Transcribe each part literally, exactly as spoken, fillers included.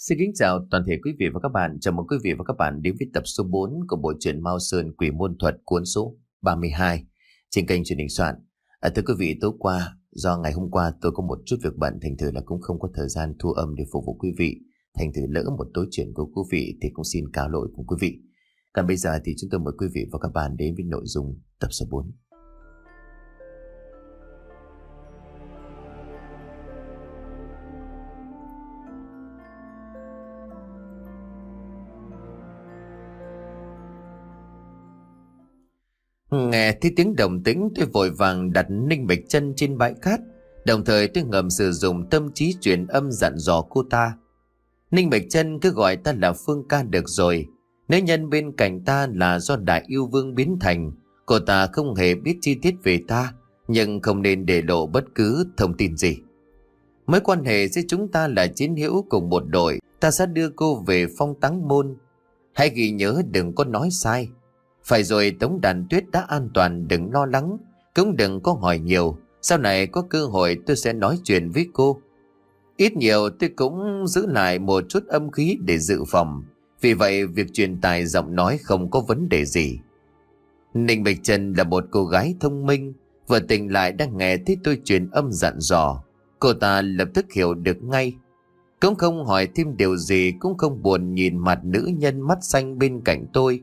Xin kính chào toàn thể quý vị và các bạn. Chào mừng quý vị và các bạn đến với tập số bốn của bộ truyện Mao Sơn Quỷ Môn Thuật cuốn số ba mươi hai trên kênh truyền hình soạn. À, thưa quý vị, tối qua do ngày hôm qua tôi có một chút việc bận, thành thử là cũng không có thời gian thu âm để phục vụ quý vị. Thành thử lỡ một tối chuyện của quý vị thì cũng xin cáo lỗi cùng quý vị. Còn bây giờ thì chúng tôi mời quý vị và các bạn đến với nội dung tập số bốn. Nghe thấy tiếng động tĩnh, tôi vội vàng đặt Ninh Bạch Chân trên bãi cát, đồng thời tôi ngầm sử dụng tâm trí truyền âm dặn dò cô ta. Ninh Bạch Chân cứ gọi ta là Phương ca được rồi. Nữ nhân bên cạnh ta là do Đại Yêu Vương biến thành. Cô ta không hề biết chi tiết về ta, nhưng không nên để lộ bất cứ thông tin gì. Mối quan hệ giữa chúng ta là chiến hữu cùng một đội. Ta sẽ đưa cô về Phong Táng Môn. Hãy ghi nhớ đừng có nói sai. Phải rồi, Tống Đàn Tuyết đã an toàn, đừng lo lắng, cũng đừng có hỏi nhiều. Sau này có cơ hội tôi sẽ nói chuyện với cô. Ít nhiều tôi cũng giữ lại một chút âm khí để dự phòng. Vì vậy việc truyền tải giọng nói không có vấn đề gì. Ninh Bạch Trần là một cô gái thông minh, vừa tỉnh lại đang nghe thấy tôi truyền âm dặn dò. Cô ta lập tức hiểu được ngay. Cũng không hỏi thêm điều gì, cũng không buồn nhìn mặt nữ nhân mắt xanh bên cạnh tôi.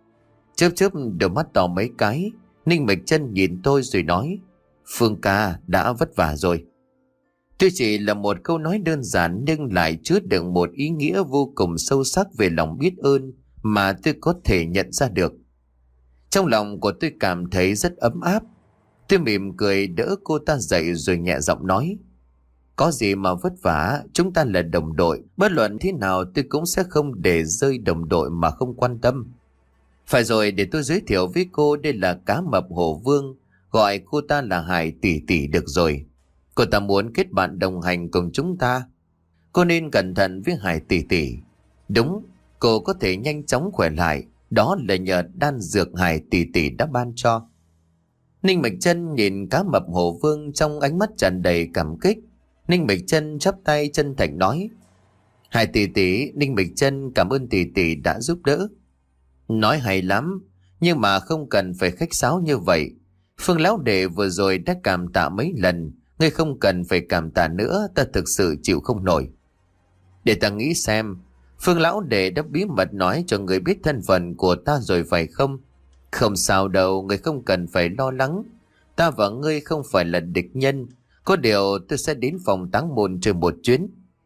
Chớp chớp đôi mắt to mấy cái, Ninh Bạch Chân nhìn tôi rồi nói: Phương ca đã vất vả rồi. Tuy chỉ là một câu nói đơn giản nhưng lại chứa đựng một ý nghĩa vô cùng sâu sắc về lòng biết ơn mà tôi có thể nhận ra được. Trong lòng của tôi cảm thấy rất ấm áp. Tôi mỉm cười đỡ cô ta dậy rồi nhẹ giọng nói: Có gì mà vất vả, chúng ta là đồng đội. Bất luận thế nào tôi cũng sẽ không để rơi đồng đội mà không quan tâm. Phải rồi, để tôi giới thiệu với cô, đây là Cá Mập Hổ Vương, gọi cô ta là Hải tỷ tỷ được rồi. Cô ta muốn kết bạn đồng hành cùng chúng ta. Cô nên cẩn thận với Hải tỷ tỷ. Đúng, cô có thể nhanh chóng khỏe lại, đó là nhờ đan dược Hải tỷ tỷ đã ban cho. Ninh Bạch Chân nhìn Cá Mập Hổ Vương trong ánh mắt tràn đầy cảm kích. Ninh Bạch Chân chắp tay chân thành nói: Hải tỷ tỷ, Ninh Bạch Chân cảm ơn tỷ tỷ đã giúp đỡ. Nói hay lắm, nhưng mà không cần phải khách sáo như vậy. Phương lão đệ vừa rồi đã cảm tạ mấy lần, ngươi không cần phải cảm tạ nữa, ta thực sự chịu không nổi. Để ta nghĩ xem, Phương lão đệ đã bí mật nói cho người biết thân phận của ta rồi phải không? Không sao đâu, ngươi không cần phải lo lắng. Ta và ngươi không phải là địch nhân, có điều tôi sẽ đến Phòng Táng Môn chơi một chuyến.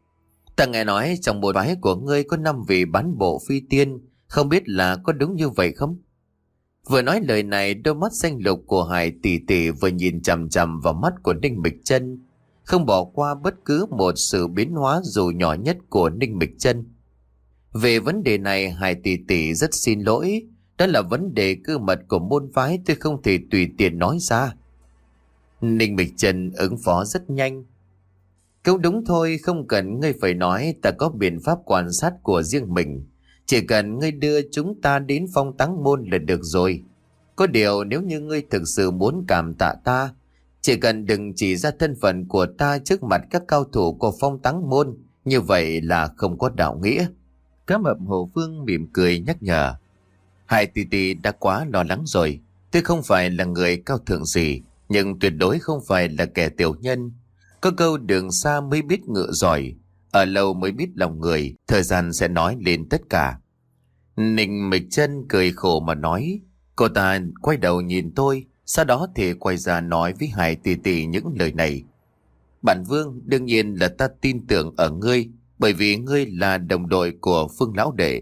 Ta nghe nói trong bộ phái của ngươi có năm vị bán bộ phi tiên, không biết là có đúng như vậy không? Vừa nói lời này, đôi mắt xanh lục của Hải tỷ tỷ vừa nhìn chằm chằm vào mắt của Ninh Bạch Chân, không bỏ qua bất cứ một sự biến hóa dù nhỏ nhất của Ninh Bạch Chân. Về vấn đề này, Hải tỷ tỷ rất xin lỗi, đó là vấn đề cơ mật của môn phái, tôi không thể tùy tiện nói ra. Ninh Bạch Chân ứng phó rất nhanh. Cũng đúng thôi, không cần ngươi phải nói, ta có biện pháp quan sát của riêng mình. Chỉ cần ngươi đưa chúng ta đến Phong Táng Môn là được rồi. Có điều nếu như ngươi thực sự muốn cảm tạ ta, chỉ cần đừng chỉ ra thân phận của ta trước mặt các cao thủ của Phong Táng Môn, như vậy là không có đạo nghĩa. Cá Mập Hổ Vương mỉm cười nhắc nhở: Hải tỷ tỷ đã quá lo lắng rồi. Tôi không phải là người cao thượng gì, nhưng tuyệt đối không phải là kẻ tiểu nhân. Có câu đường xa mới biết ngựa giỏi, ở lâu mới biết lòng người, thời gian sẽ nói lên tất cả. Ninh Bạch Chân cười khổ mà nói. Cô ta quay đầu nhìn tôi, sau đó thì quay ra nói với Hải tỷ tỷ những lời này: Bản Vương, đương nhiên là ta tin tưởng ở ngươi, bởi vì ngươi là đồng đội của Phương lão đệ.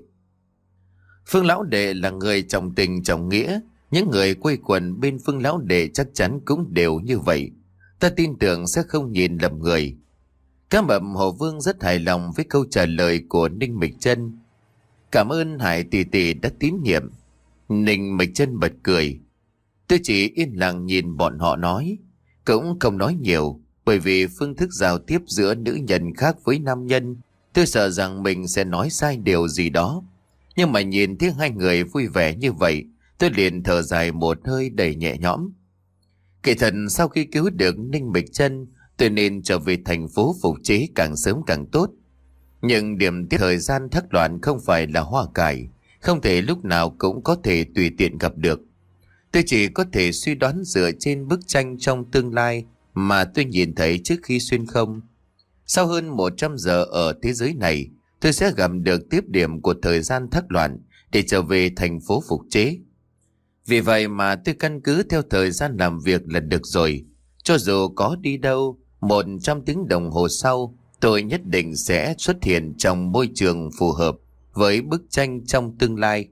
Phương lão đệ là người trọng tình trọng nghĩa, những người quây quần bên Phương lão đệ chắc chắn cũng đều như vậy. Ta tin tưởng sẽ không nhìn lầm người. Cá Mập Hổ Vương rất hài lòng với câu trả lời của Ninh Bạch Chân. Cảm ơn Hải tỷ tỷ đã tín nhiệm. Ninh Bạch Chân bật cười. Tôi chỉ yên lặng nhìn bọn họ nói, cũng không nói nhiều, bởi vì phương thức giao tiếp giữa nữ nhân khác với nam nhân, tôi sợ rằng mình sẽ nói sai điều gì đó. Nhưng mà nhìn thấy hai người vui vẻ như vậy, tôi liền thở dài một hơi đầy nhẹ nhõm. Kỳ thật sau khi cứu được Ninh Bạch Chân, tôi nên trở về thành phố phục chế càng sớm càng tốt. Nhưng điểm tiết thời gian thác loạn không phải là hoa cải, không thể lúc nào cũng có thể tùy tiện gặp được. Tôi chỉ có thể suy đoán dựa trên bức tranh trong tương lai mà tôi nhìn thấy trước khi xuyên không. Sau hơn một trăm giờ ở thế giới này, tôi sẽ gặp được tiếp điểm của thời gian thác loạn để trở về thành phố phục chế. Vì vậy mà tôi căn cứ theo thời gian làm việc là được rồi. Cho dù có đi đâu, một trăm tiếng đồng hồ sau, tôi nhất định sẽ xuất hiện trong môi trường phù hợp với bức tranh trong tương lai.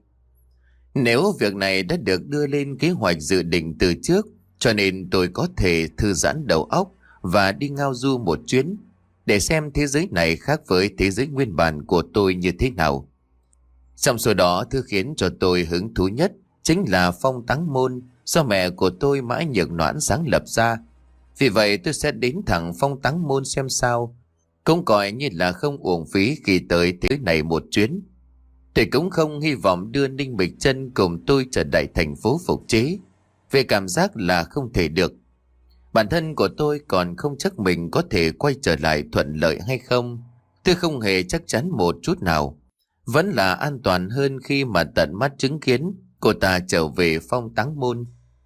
Nếu việc này đã được đưa lên kế hoạch dự định từ trước, cho nên tôi có thể thư giãn đầu óc và đi ngao du một chuyến để xem thế giới này khác với thế giới nguyên bản của tôi như thế nào. Trong số đó, thứ khiến cho tôi hứng thú nhất chính là Phong Táng Môn do mẹ của tôi Mã Nhược Noãn sáng lập ra. Vì vậy tôi sẽ đến thẳng Phong Táng Môn xem sao, cũng coi như là không uổng phí khi tới thế này một chuyến. Tôi cũng không hy vọng đưa Ninh Bịch Chân cùng tôi trở lại thành phố phục chế, về cảm giác là không thể được. Bản thân của tôi còn không chắc mình có thể quay trở lại thuận lợi hay không. Tôi không hề chắc chắn một chút nào. Vẫn là an toàn hơn khi mà tận mắt chứng kiến cô ta trở về Phong Táng Môn.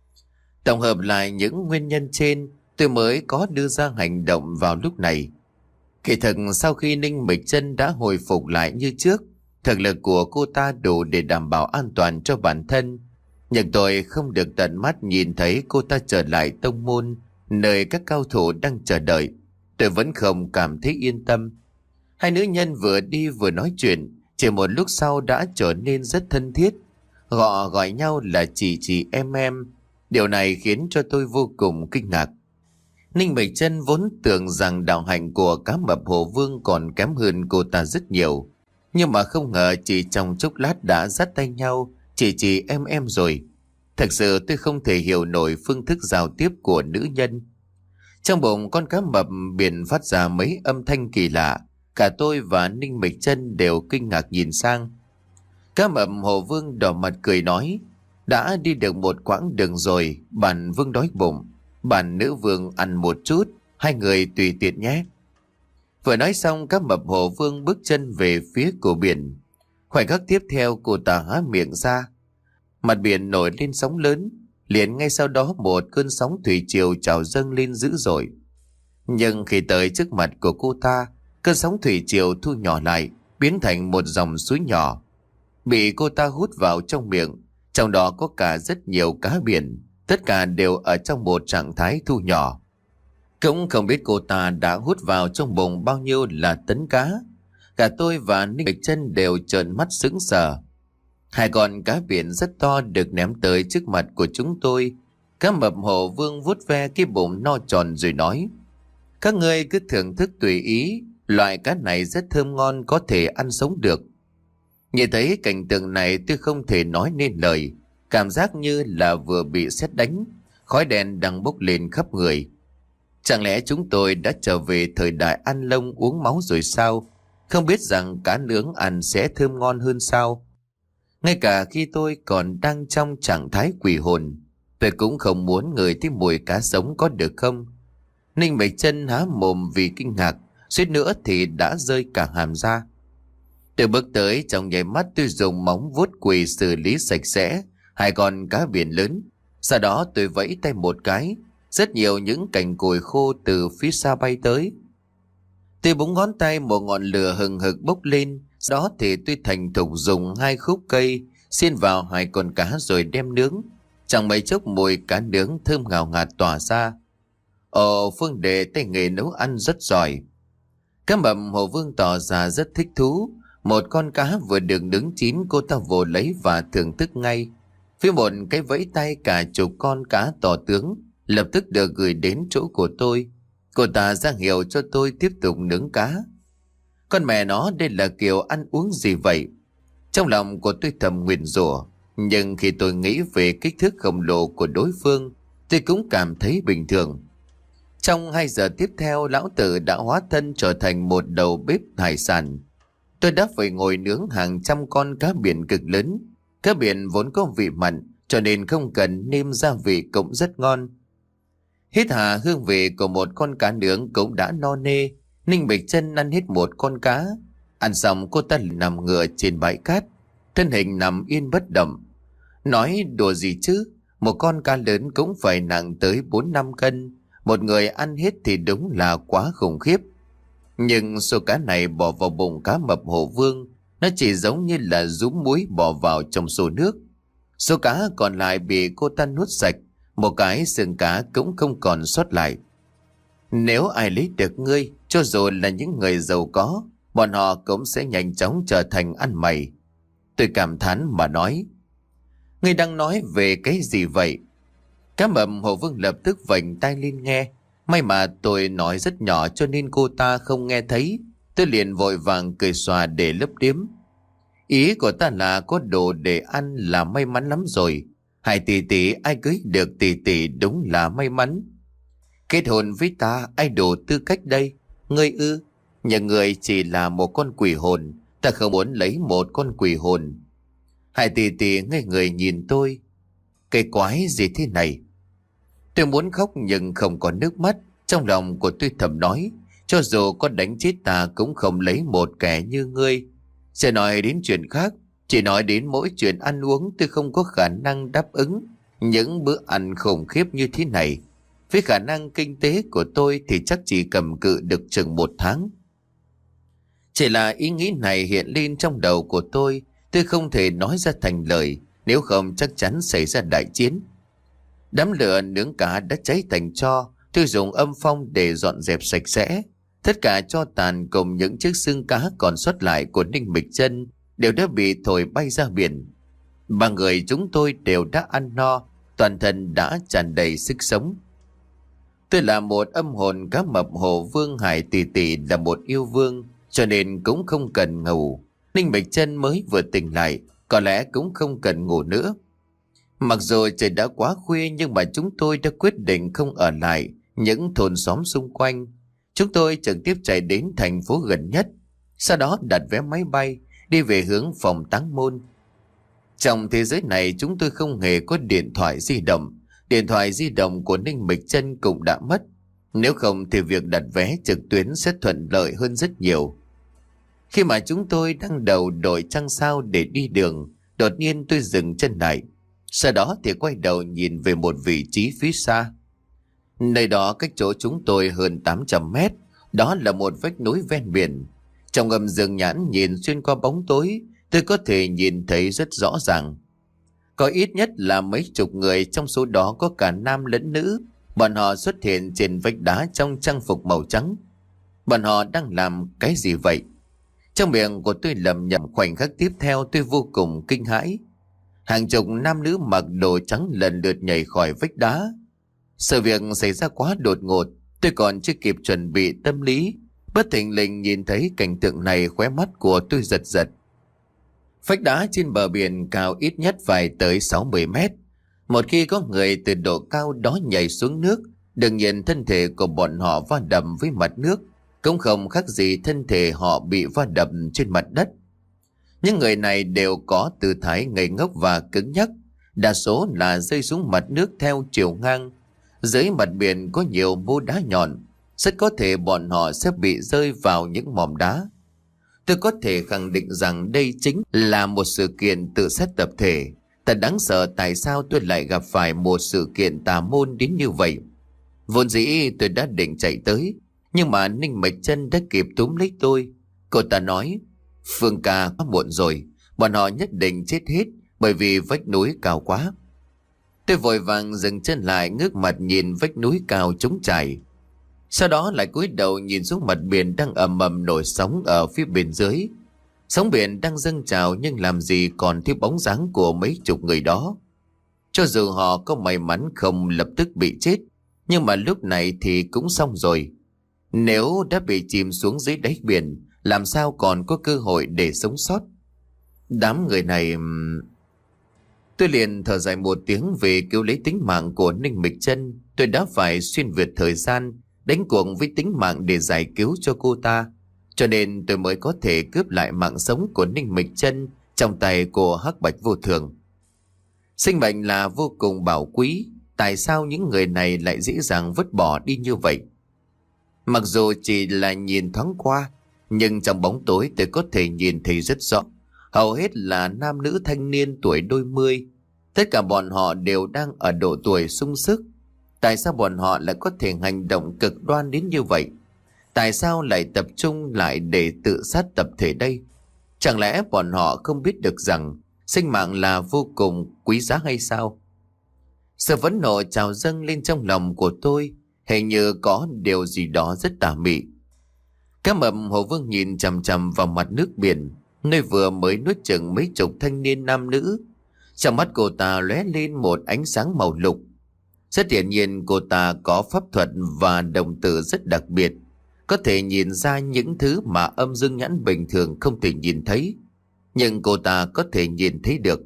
Tổng hợp lại những nguyên nhân trên, tôi mới có đưa ra hành động vào lúc này. Kỳ thực sau khi Ninh Bịch Chân đã hồi phục lại như trước, thực lực của cô ta đủ để đảm bảo an toàn cho bản thân. Nhưng tôi không được tận mắt nhìn thấy cô ta trở lại tông môn, nơi các cao thủ đang chờ đợi. Tôi vẫn không cảm thấy yên tâm. Hai nữ nhân vừa đi vừa nói chuyện, chỉ một lúc sau đã trở nên rất thân thiết. Họ gọi nhau là chị chị em em. Điều này khiến cho tôi vô cùng kinh ngạc. Ninh Bịch Chân vốn tưởng rằng đạo hạnh của cá mập Hồ Vương còn kém hơn cô ta rất nhiều. Nhưng mà không ngờ chỉ trong chốc lát đã dắt tay nhau, chị chị em em rồi. Thật sự tôi không thể hiểu nổi phương thức giao tiếp của nữ nhân. Trong bụng con cá mập biển phát ra mấy âm thanh kỳ lạ. Cả tôi và Ninh Bịch Chân đều kinh ngạc nhìn sang. Cá mập Hồ Vương đỏ mặt cười nói: đã đi được một quãng đường rồi, bản vương đói bụng. Bản nữ vương ăn một chút, hai người tùy tiện nhé. Vừa nói xong, cá mập Hồ Vương bước chân về phía của biển. Khoảnh khắc tiếp theo, cô ta há miệng ra. Mặt biển nổi lên sóng lớn, liền ngay sau đó một cơn sóng thủy triều trào dâng lên dữ dội. Nhưng khi tới trước mặt của cô ta, cơn sóng thủy triều thu nhỏ lại, biến thành một dòng suối nhỏ, bị cô ta hút vào trong miệng. Trong đó có cả rất nhiều cá biển, tất cả đều ở trong một trạng thái thu nhỏ. Cũng không biết cô ta đã hút vào trong bụng bao nhiêu là tấn cá. Cả tôi và Ninh Bịch Chân đều trợn mắt sững sờ. Hai con cá biển rất to được ném tới trước mặt của chúng tôi. Cá mập Hồ Vương vuốt ve cái bụng no tròn rồi nói: các ngươi cứ thưởng thức tùy ý, loại cá này rất thơm ngon, có thể ăn sống được. Nhìn thấy cảnh tượng này, tôi không thể nói nên lời. Cảm giác như là vừa bị sét đánh, khói đen đang bốc lên khắp người. Chẳng lẽ chúng tôi đã trở về thời đại ăn lông uống máu rồi sao? Không biết rằng cá nướng ăn sẽ thơm ngon hơn sao? Ngay cả khi tôi còn đang trong trạng thái quỷ hồn, tôi cũng không muốn ngửi thấy mùi cá sống, có được không? Ninh Bịch Chân há mồm vì kinh ngạc, suýt nữa thì đã rơi cả hàm ra. Tôi bước tới, trong nháy mắt tôi dùng móng vuốt quỳ xử lý sạch sẽ hai con cá biển lớn. Sau đó tôi vẫy tay một cái, rất nhiều những cành củi khô từ phía xa bay tới. Tôi búng ngón tay, một ngọn lửa hừng hực bốc lên. Sau đó thì tôi thành thục dùng hai khúc cây xiên vào hai con cá rồi đem nướng. Chẳng mấy chốc mùi cá nướng thơm ngào ngạt tỏa ra. Ồ, Phương Đệ tay nghề nấu ăn rất giỏi. Cá mập Hồ Vương tỏ ra rất thích thú. Một con cá vừa được nướng chín, cô ta vồ lấy và thưởng thức ngay. Phía một cái vẫy tay, cả chục con cá to tướng lập tức được gửi đến chỗ của tôi. Cô ta ra hiệu cho tôi tiếp tục nướng cá. Con mẹ nó, đây là kiểu ăn uống gì vậy? Trong lòng của tôi thầm nguyền rủa, nhưng khi tôi nghĩ về kích thước khổng lồ của đối phương, tôi cũng cảm thấy bình thường. Trong hai giờ tiếp theo, lão tử đã hóa thân trở thành một đầu bếp hải sản. Tôi đã phải ngồi nướng hàng trăm con cá biển cực lớn. Cá biển vốn có vị mặn, cho nên không cần nêm gia vị cũng rất ngon. Hít hà hương vị của một con cá nướng cũng đã no nê. Ninh Bịch Chân ăn hết một con cá. Ăn xong cô ta nằm ngửa trên bãi cát, thân hình nằm yên bất động. Nói đùa gì chứ, một con cá lớn cũng phải nặng tới bốn năm cân, một người ăn hết thì đúng là quá khủng khiếp. Nhưng số cá này bỏ vào bụng cá mập Hồ Vương, nó chỉ giống như là rúm muối bỏ vào trong xô nước. Số cá còn lại bị cô ta nuốt sạch, một cái xương cá cũng không còn sót lại. Nếu ai lấy được ngươi, cho dù là những người giàu có, bọn họ cũng sẽ nhanh chóng trở thành ăn mày. Tôi cảm thán mà nói, ngươi đang nói về cái gì vậy? Cá mập Hồ Vương lập tức vành tai lên nghe. May mà tôi nói rất nhỏ cho nên cô ta không nghe thấy. Tôi liền vội vàng cười xòa để lấp điếm. Ý của ta là có đồ để ăn là may mắn lắm rồi. Hai tỷ tỷ ai cưới được tỷ tỷ đúng là may mắn. Kết hôn với ta ai đủ tư cách đây? Ngươi ư? Nhà người chỉ là một con quỷ hồn. Ta không muốn lấy một con quỷ hồn. Hai tỷ tỷ ngây người nhìn tôi. Cái quái gì thế này? Tôi muốn khóc nhưng không có nước mắt. Trong lòng của tôi thầm nói, cho dù có đánh chết ta cũng không lấy một kẻ như ngươi. Sẽ nói đến chuyện khác, chỉ nói đến mỗi chuyện ăn uống tôi không có khả năng đáp ứng những bữa ăn khủng khiếp như thế này. Với khả năng kinh tế của tôi thì chắc chỉ cầm cự được chừng một tháng. Chỉ là ý nghĩ này hiện lên trong đầu của tôi, tôi không thể nói ra thành lời, nếu không chắc chắn xảy ra đại chiến. Đám lửa nướng cá đã cháy thành tro, tôi dùng âm phong để dọn dẹp sạch sẽ. Tất cả tro tàn cùng những chiếc xương cá còn sót lại của Ninh Mịch Chân đều đã bị thổi bay ra biển. Ba người chúng tôi đều đã ăn no, toàn thân đã tràn đầy sức sống. Tôi là một âm hồn cá mập Hồ Vương, Hải tỷ tỷ là một yêu vương, cho nên cũng không cần ngủ. Ninh Mịch Chân mới vừa tỉnh lại, có lẽ cũng không cần ngủ nữa. Mặc dù trời đã quá khuya nhưng mà chúng tôi đã quyết định không ở lại những thôn xóm xung quanh. Chúng tôi trực tiếp chạy đến thành phố gần nhất, sau đó đặt vé máy bay đi về hướng phòng Táng Môn. Trong thế giới này chúng tôi không hề có điện thoại di động. Điện thoại di động của Ninh Mịch Chân cũng đã mất. Nếu không thì việc đặt vé trực tuyến sẽ thuận lợi hơn rất nhiều. Khi mà chúng tôi đang đầu đội trăng sao để đi đường, đột nhiên tôi dừng chân lại. Sau đó thì quay đầu nhìn về một vị trí phía xa. Nơi đó cách chỗ chúng tôi hơn tám trăm mét. Đó là một vách núi ven biển. Trong âm dương nhãn nhìn xuyên qua bóng tối, tôi có thể nhìn thấy rất rõ ràng. Có ít nhất là mấy chục người, trong số đó có cả nam lẫn nữ. Bọn họ xuất hiện trên vách đá trong trang phục màu trắng. Bọn họ đang làm cái gì vậy? Trong miệng của tôi lẩm nhẩm. Khoảnh khắc tiếp theo tôi vô cùng kinh hãi. Hàng chục nam nữ mặc đồ trắng lần lượt nhảy khỏi vách đá. Sự việc xảy ra quá đột ngột, tôi còn chưa kịp chuẩn bị tâm lý, bất thình lình nhìn thấy cảnh tượng này, khóe mắt của tôi giật giật. Vách đá trên bờ biển cao ít nhất phải tới sáu mươi mét. Một khi có người từ độ cao đó nhảy xuống nước, đương nhiên thân thể của bọn họ va đập với mặt nước, cũng không khác gì thân thể họ bị va đập trên mặt đất. Những người này đều có tư thái ngây ngốc và cứng nhắc, đa số là rơi xuống mặt nước theo chiều ngang. Dưới mặt biển có nhiều mô đá nhọn, rất có thể bọn họ sẽ bị rơi vào những mỏm đá. Tôi có thể khẳng định rằng đây chính là một sự kiện tự sát tập thể. Thật đáng sợ, tại sao tôi lại gặp phải một sự kiện tà môn đến như vậy. Vốn dĩ tôi đã định chạy tới, nhưng mà Ninh Mịch Chân đã kịp túm lấy tôi. Cô ta nói, Phương ca, quá muộn rồi, bọn họ nhất định chết hết bởi vì vách núi cao quá. Tôi vội vàng dừng chân lại, ngước mặt nhìn vách núi cao trống trải. Sau đó lại cúi đầu nhìn xuống mặt biển đang ầm ầm nổi sóng ở phía bên dưới. Sóng biển đang dâng trào nhưng làm gì còn thiếu bóng dáng của mấy chục người đó. Cho dù họ có may mắn không lập tức bị chết, nhưng mà lúc này thì cũng xong rồi. Nếu đã bị chìm xuống dưới đáy biển, làm sao còn có cơ hội để sống sót. Đám người này... Tôi liền thở dài một tiếng về cứu lấy tính mạng của Ninh Mịch Chân. Tôi đã phải xuyên việt thời gian, đánh cuộc với tính mạng để giải cứu cho cô ta. Cho nên tôi mới có thể cướp lại mạng sống của Ninh Mịch Chân trong tay của Hắc Bạch Vô Thường. Sinh mệnh là vô cùng bảo quý, tại sao những người này lại dễ dàng vứt bỏ đi như vậy? Mặc dù chỉ là nhìn thoáng qua, Nhưng trong bóng tối tôi có thể nhìn thấy rất rõ. Hầu hết là nam nữ thanh niên tuổi đôi mươi. Tất cả bọn họ đều đang ở độ tuổi sung sức. Tại sao bọn họ lại có thể hành động cực đoan đến như vậy? Tại sao lại tập trung lại để tự sát tập thể đây? Chẳng lẽ bọn họ không biết được rằng sinh mạng là vô cùng quý giá hay sao? Sự phẫn nộ trào dâng lên trong lòng của tôi, hình như có điều gì đó rất tà mị. Cá mập Hồ Vương nhìn chằm chằm vào mặt nước biển, nơi vừa mới nuốt chửng mấy chục thanh niên nam nữ. Trong mắt cô ta lóe lên một ánh sáng màu lục. Rất hiển nhiên cô ta có pháp thuật và đồng tử rất đặc biệt, có thể nhìn ra những thứ mà âm dương nhãn bình thường không thể nhìn thấy, nhưng cô ta có thể nhìn thấy được.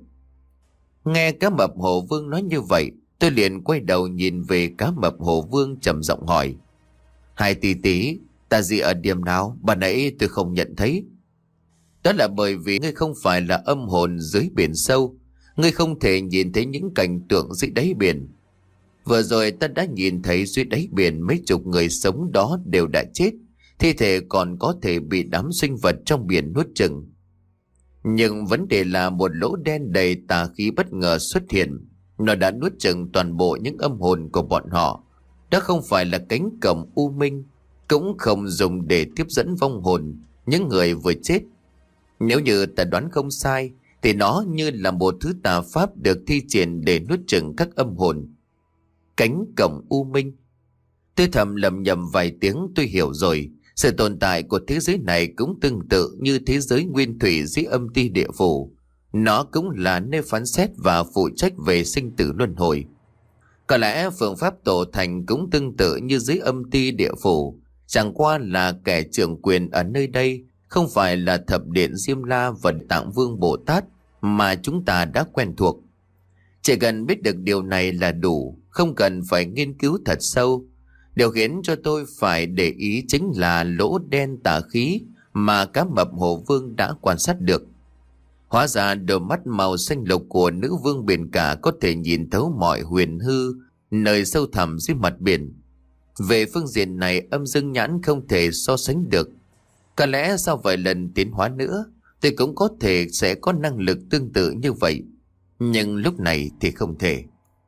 Nghe cá mập Hồ Vương nói như vậy, tôi liền quay đầu nhìn về cá mập Hồ Vương trầm giọng hỏi: Hai tỷ tỷ, ta gì ở điểm nào bà nãy tôi không nhận thấy? Đó là bởi vì ngươi không phải là âm hồn dưới biển sâu, ngươi không thể nhìn thấy những cảnh tượng dưới đáy biển. Vừa rồi ta đã nhìn thấy dưới đáy biển mấy chục người sống đó đều đã chết, thi thể còn có thể bị đám sinh vật trong biển nuốt chửng. Nhưng vấn đề là một lỗ đen đầy tà khí bất ngờ xuất hiện, nó đã nuốt chửng toàn bộ những âm hồn của bọn họ. Đó không phải là cánh cổng u minh, cũng không dùng để tiếp dẫn vong hồn những người vừa chết. Nếu như ta đoán không sai, thì nó như là một thứ tà pháp được thi triển để nuốt chửng các âm hồn. Cánh cổng u minh. Tôi thầm lầm nhầm vài tiếng, tôi hiểu rồi. Sự tồn tại của thế giới này cũng tương tự như thế giới nguyên thủy dưới âm ti địa phủ. Nó cũng là nơi phán xét và phụ trách về sinh tử luân hồi. Có lẽ phương pháp tổ thành cũng tương tự như dưới âm ti địa phủ, chẳng qua là kẻ trưởng quyền ở nơi đây không phải là thập điện Diêm La và Tạng Vương Bồ Tát mà chúng ta đã quen thuộc. Chỉ cần biết được điều này là đủ, không cần phải nghiên cứu thật sâu. Điều khiến cho tôi phải để ý chính là lỗ đen tà khí mà cá mập Hồ Vương đã quan sát được. Hóa ra đôi mắt màu xanh lục của nữ vương biển cả có thể nhìn thấu mọi huyền hư nơi sâu thẳm dưới mặt biển. Về phương diện này, âm dương nhãn không thể so sánh được. Có lẽ sau vài lần tiến hóa nữa, tôi cũng có thể sẽ có năng lực tương tự như vậy. Nhưng lúc này thì không thể.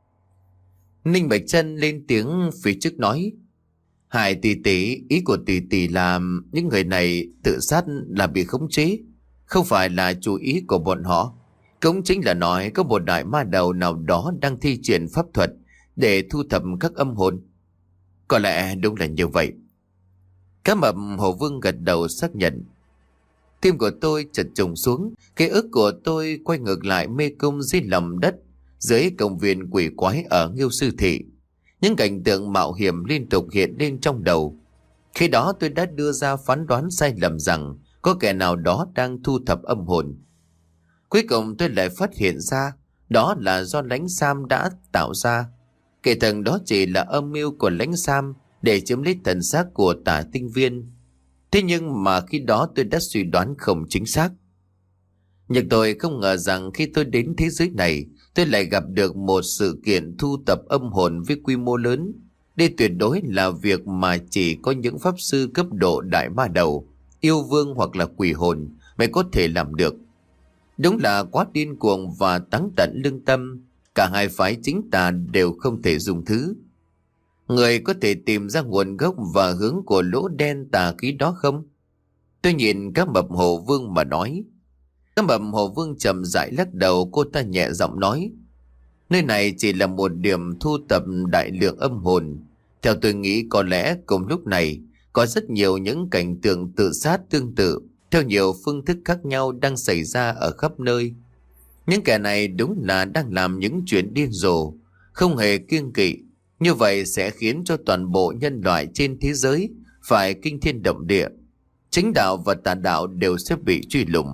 Ninh Bạch Chân lên tiếng phía trước nói: Hai tỷ tỷ, ý của tỷ tỷ là những người này tự sát là bị khống chế, không phải là chủ ý của bọn họ. Cũng chính là nói có một đại ma đầu nào đó đang thi triển pháp thuật để thu thập các âm hồn. Có lẽ đúng là như vậy. Cá mập Hồ Vương gật đầu xác nhận. Tim của tôi chợt trùng xuống, ký ức của tôi quay ngược lại mê cung dưới lòng đất, dưới công viên quỷ quái ở Nghiêu Sư Thị. Những cảnh tượng mạo hiểm liên tục hiện lên trong đầu. Khi đó tôi đã đưa ra phán đoán sai lầm rằng có kẻ nào đó đang thu thập âm hồn. Cuối cùng tôi lại phát hiện ra đó là do Lãnh Sam đã tạo ra. Kẻ thần đó chỉ là âm mưu của Lãnh Sam để chiếm lấy thần xác của Tả Tinh Viên. Thế nhưng mà khi đó tôi đã suy đoán không chính xác. Nhưng tôi không ngờ rằng khi tôi đến thế giới này, tôi lại gặp được một sự kiện thu tập âm hồn với quy mô lớn. Đây tuyệt đối là việc mà chỉ có những pháp sư cấp độ đại ma đầu, yêu vương hoặc là quỷ hồn mới có thể làm được. Đúng là quá điên cuồng và táng tận lương tâm. Cả hai phái chính tà đều không thể dùng thứ. Người có thể tìm ra nguồn gốc và hướng của lỗ đen tà khí đó không? Tôi nhìn cá mập Hồ Vương mà nói. Cá mập Hồ Vương trầm rãi lắc đầu, cô ta nhẹ giọng nói: Nơi này chỉ là một điểm thu tập đại lượng âm hồn. Theo tôi nghĩ có lẽ cùng lúc này có rất nhiều những cảnh tượng tự sát tương tự theo nhiều phương thức khác nhau đang xảy ra ở khắp nơi. Những kẻ này đúng là đang làm những chuyện điên rồ, không hề kiêng kỵ. Như vậy sẽ khiến cho toàn bộ nhân loại trên thế giới phải kinh thiên động địa. Chính đạo và tà đạo đều sẽ bị truy lùng.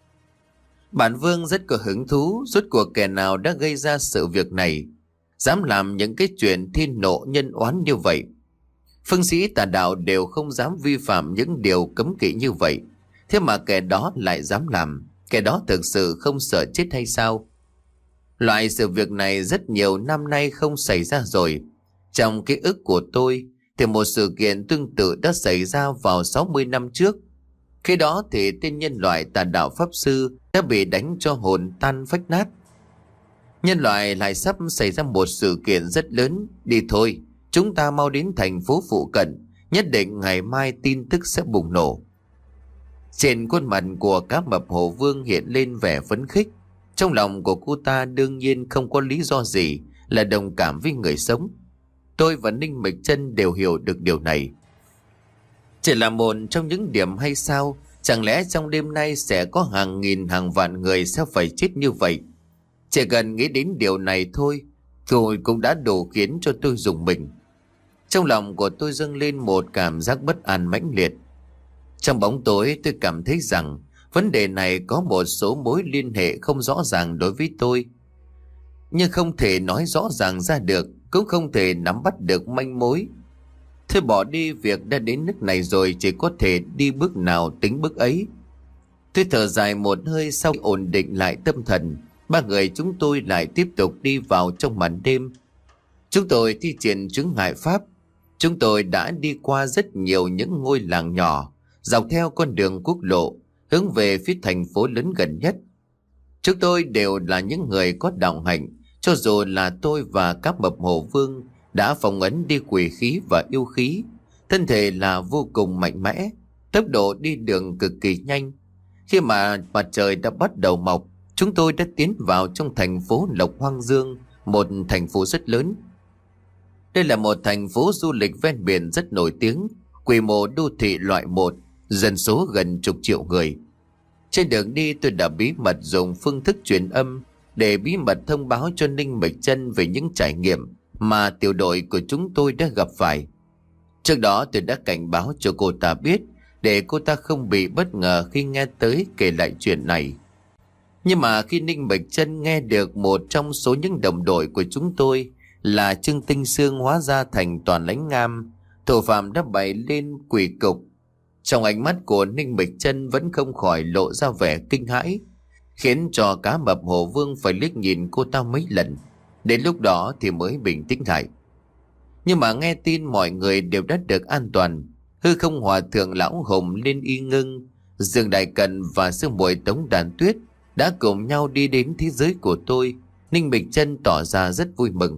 Bản vương rất có hứng thú, rốt cuộc kẻ nào đã gây ra sự việc này, dám làm những cái chuyện thiên nộ nhân oán như vậy. Phương sĩ tà đạo đều không dám vi phạm những điều cấm kỵ như vậy, thế mà kẻ đó lại dám làm. Kẻ đó thực sự không sợ chết hay sao? Loại sự việc này rất nhiều năm nay không xảy ra rồi. Trong ký ức của tôi thì một sự kiện tương tự đã xảy ra vào sáu mươi năm trước. Khi đó thì tên nhân loại tà đạo Pháp Sư đã bị đánh cho hồn tan phách nát. Nhân loại lại sắp xảy ra một sự kiện rất lớn. Đi thôi, chúng ta mau đến thành phố phụ cận, nhất định ngày mai tin tức sẽ bùng nổ. Trên khuôn mặt của cá mập Hồ Vương hiện lên vẻ phấn khích. Trong lòng của cô ta đương nhiên không có lý do gì là đồng cảm với người sống. Tôi và Ninh Mịch Chân đều hiểu được điều này. Chỉ là một trong những điểm hay sao? Chẳng lẽ trong đêm nay sẽ có hàng nghìn hàng vạn người sẽ phải chết như vậy? Chỉ cần nghĩ đến điều này thôi, thôi cũng đã đủ khiến cho tôi rùng mình. Trong lòng của tôi dâng lên một cảm giác bất an mãnh liệt. Trong bóng tối tôi cảm thấy rằng vấn đề này có một số mối liên hệ không rõ ràng đối với tôi. Nhưng không thể nói rõ ràng ra được, cũng không thể nắm bắt được manh mối. Thôi bỏ đi, việc đã đến nước này rồi, chỉ có thể đi bước nào tính bước ấy. Tôi thở dài một hơi, sau khi ổn định lại tâm thần, ba người chúng tôi lại tiếp tục đi vào trong màn đêm. Chúng tôi thi triển chứng ngại pháp. Chúng tôi đã đi qua rất nhiều những ngôi làng nhỏ, dọc theo con đường quốc lộ, hướng về phía thành phố lớn gần nhất. Chúng tôi đều là những người có đạo hạnh, cho dù là tôi và các mập Hồ Vương đã phong ấn đi quỷ khí và yêu khí. Thân thể là vô cùng mạnh mẽ, tốc độ đi đường cực kỳ nhanh. Khi mà mặt trời đã bắt đầu mọc, chúng tôi đã tiến vào trong thành phố Lộc Hoang Dương, một thành phố rất lớn. Đây là một thành phố du lịch ven biển rất nổi tiếng, quy mô đô thị loại một, dân số gần chục triệu người. Trên đường đi tôi đã bí mật dùng phương thức truyền âm để bí mật thông báo cho Ninh Mịch Chân về những trải nghiệm mà tiểu đội của chúng tôi đã gặp phải. Trước đó tôi đã cảnh báo cho cô ta biết để cô ta không bị bất ngờ khi nghe tới kể lại chuyện này. Nhưng mà khi Ninh Mịch Chân nghe được một trong số những đồng đội của chúng tôi là Trương Tinh Sương hóa ra thành Toàn Lãnh Ngam, thủ phạm đã bày lên quỷ cục, trong ánh mắt của Ninh Mịch Chân vẫn không khỏi lộ ra vẻ kinh hãi, khiến cho cá mập Hồ Vương phải liếc nhìn cô ta mấy lần. Đến lúc đó thì mới bình tĩnh lại. Nhưng mà nghe tin mọi người đều đã được an toàn, hư không hòa thượng Lão Hùng Liên Y Ngưng, Dương Đại Cận và sư muội Tống Đàn Tuyết đã cùng nhau đi đến thế giới của tôi, Ninh Mịch Chân tỏ ra rất vui mừng.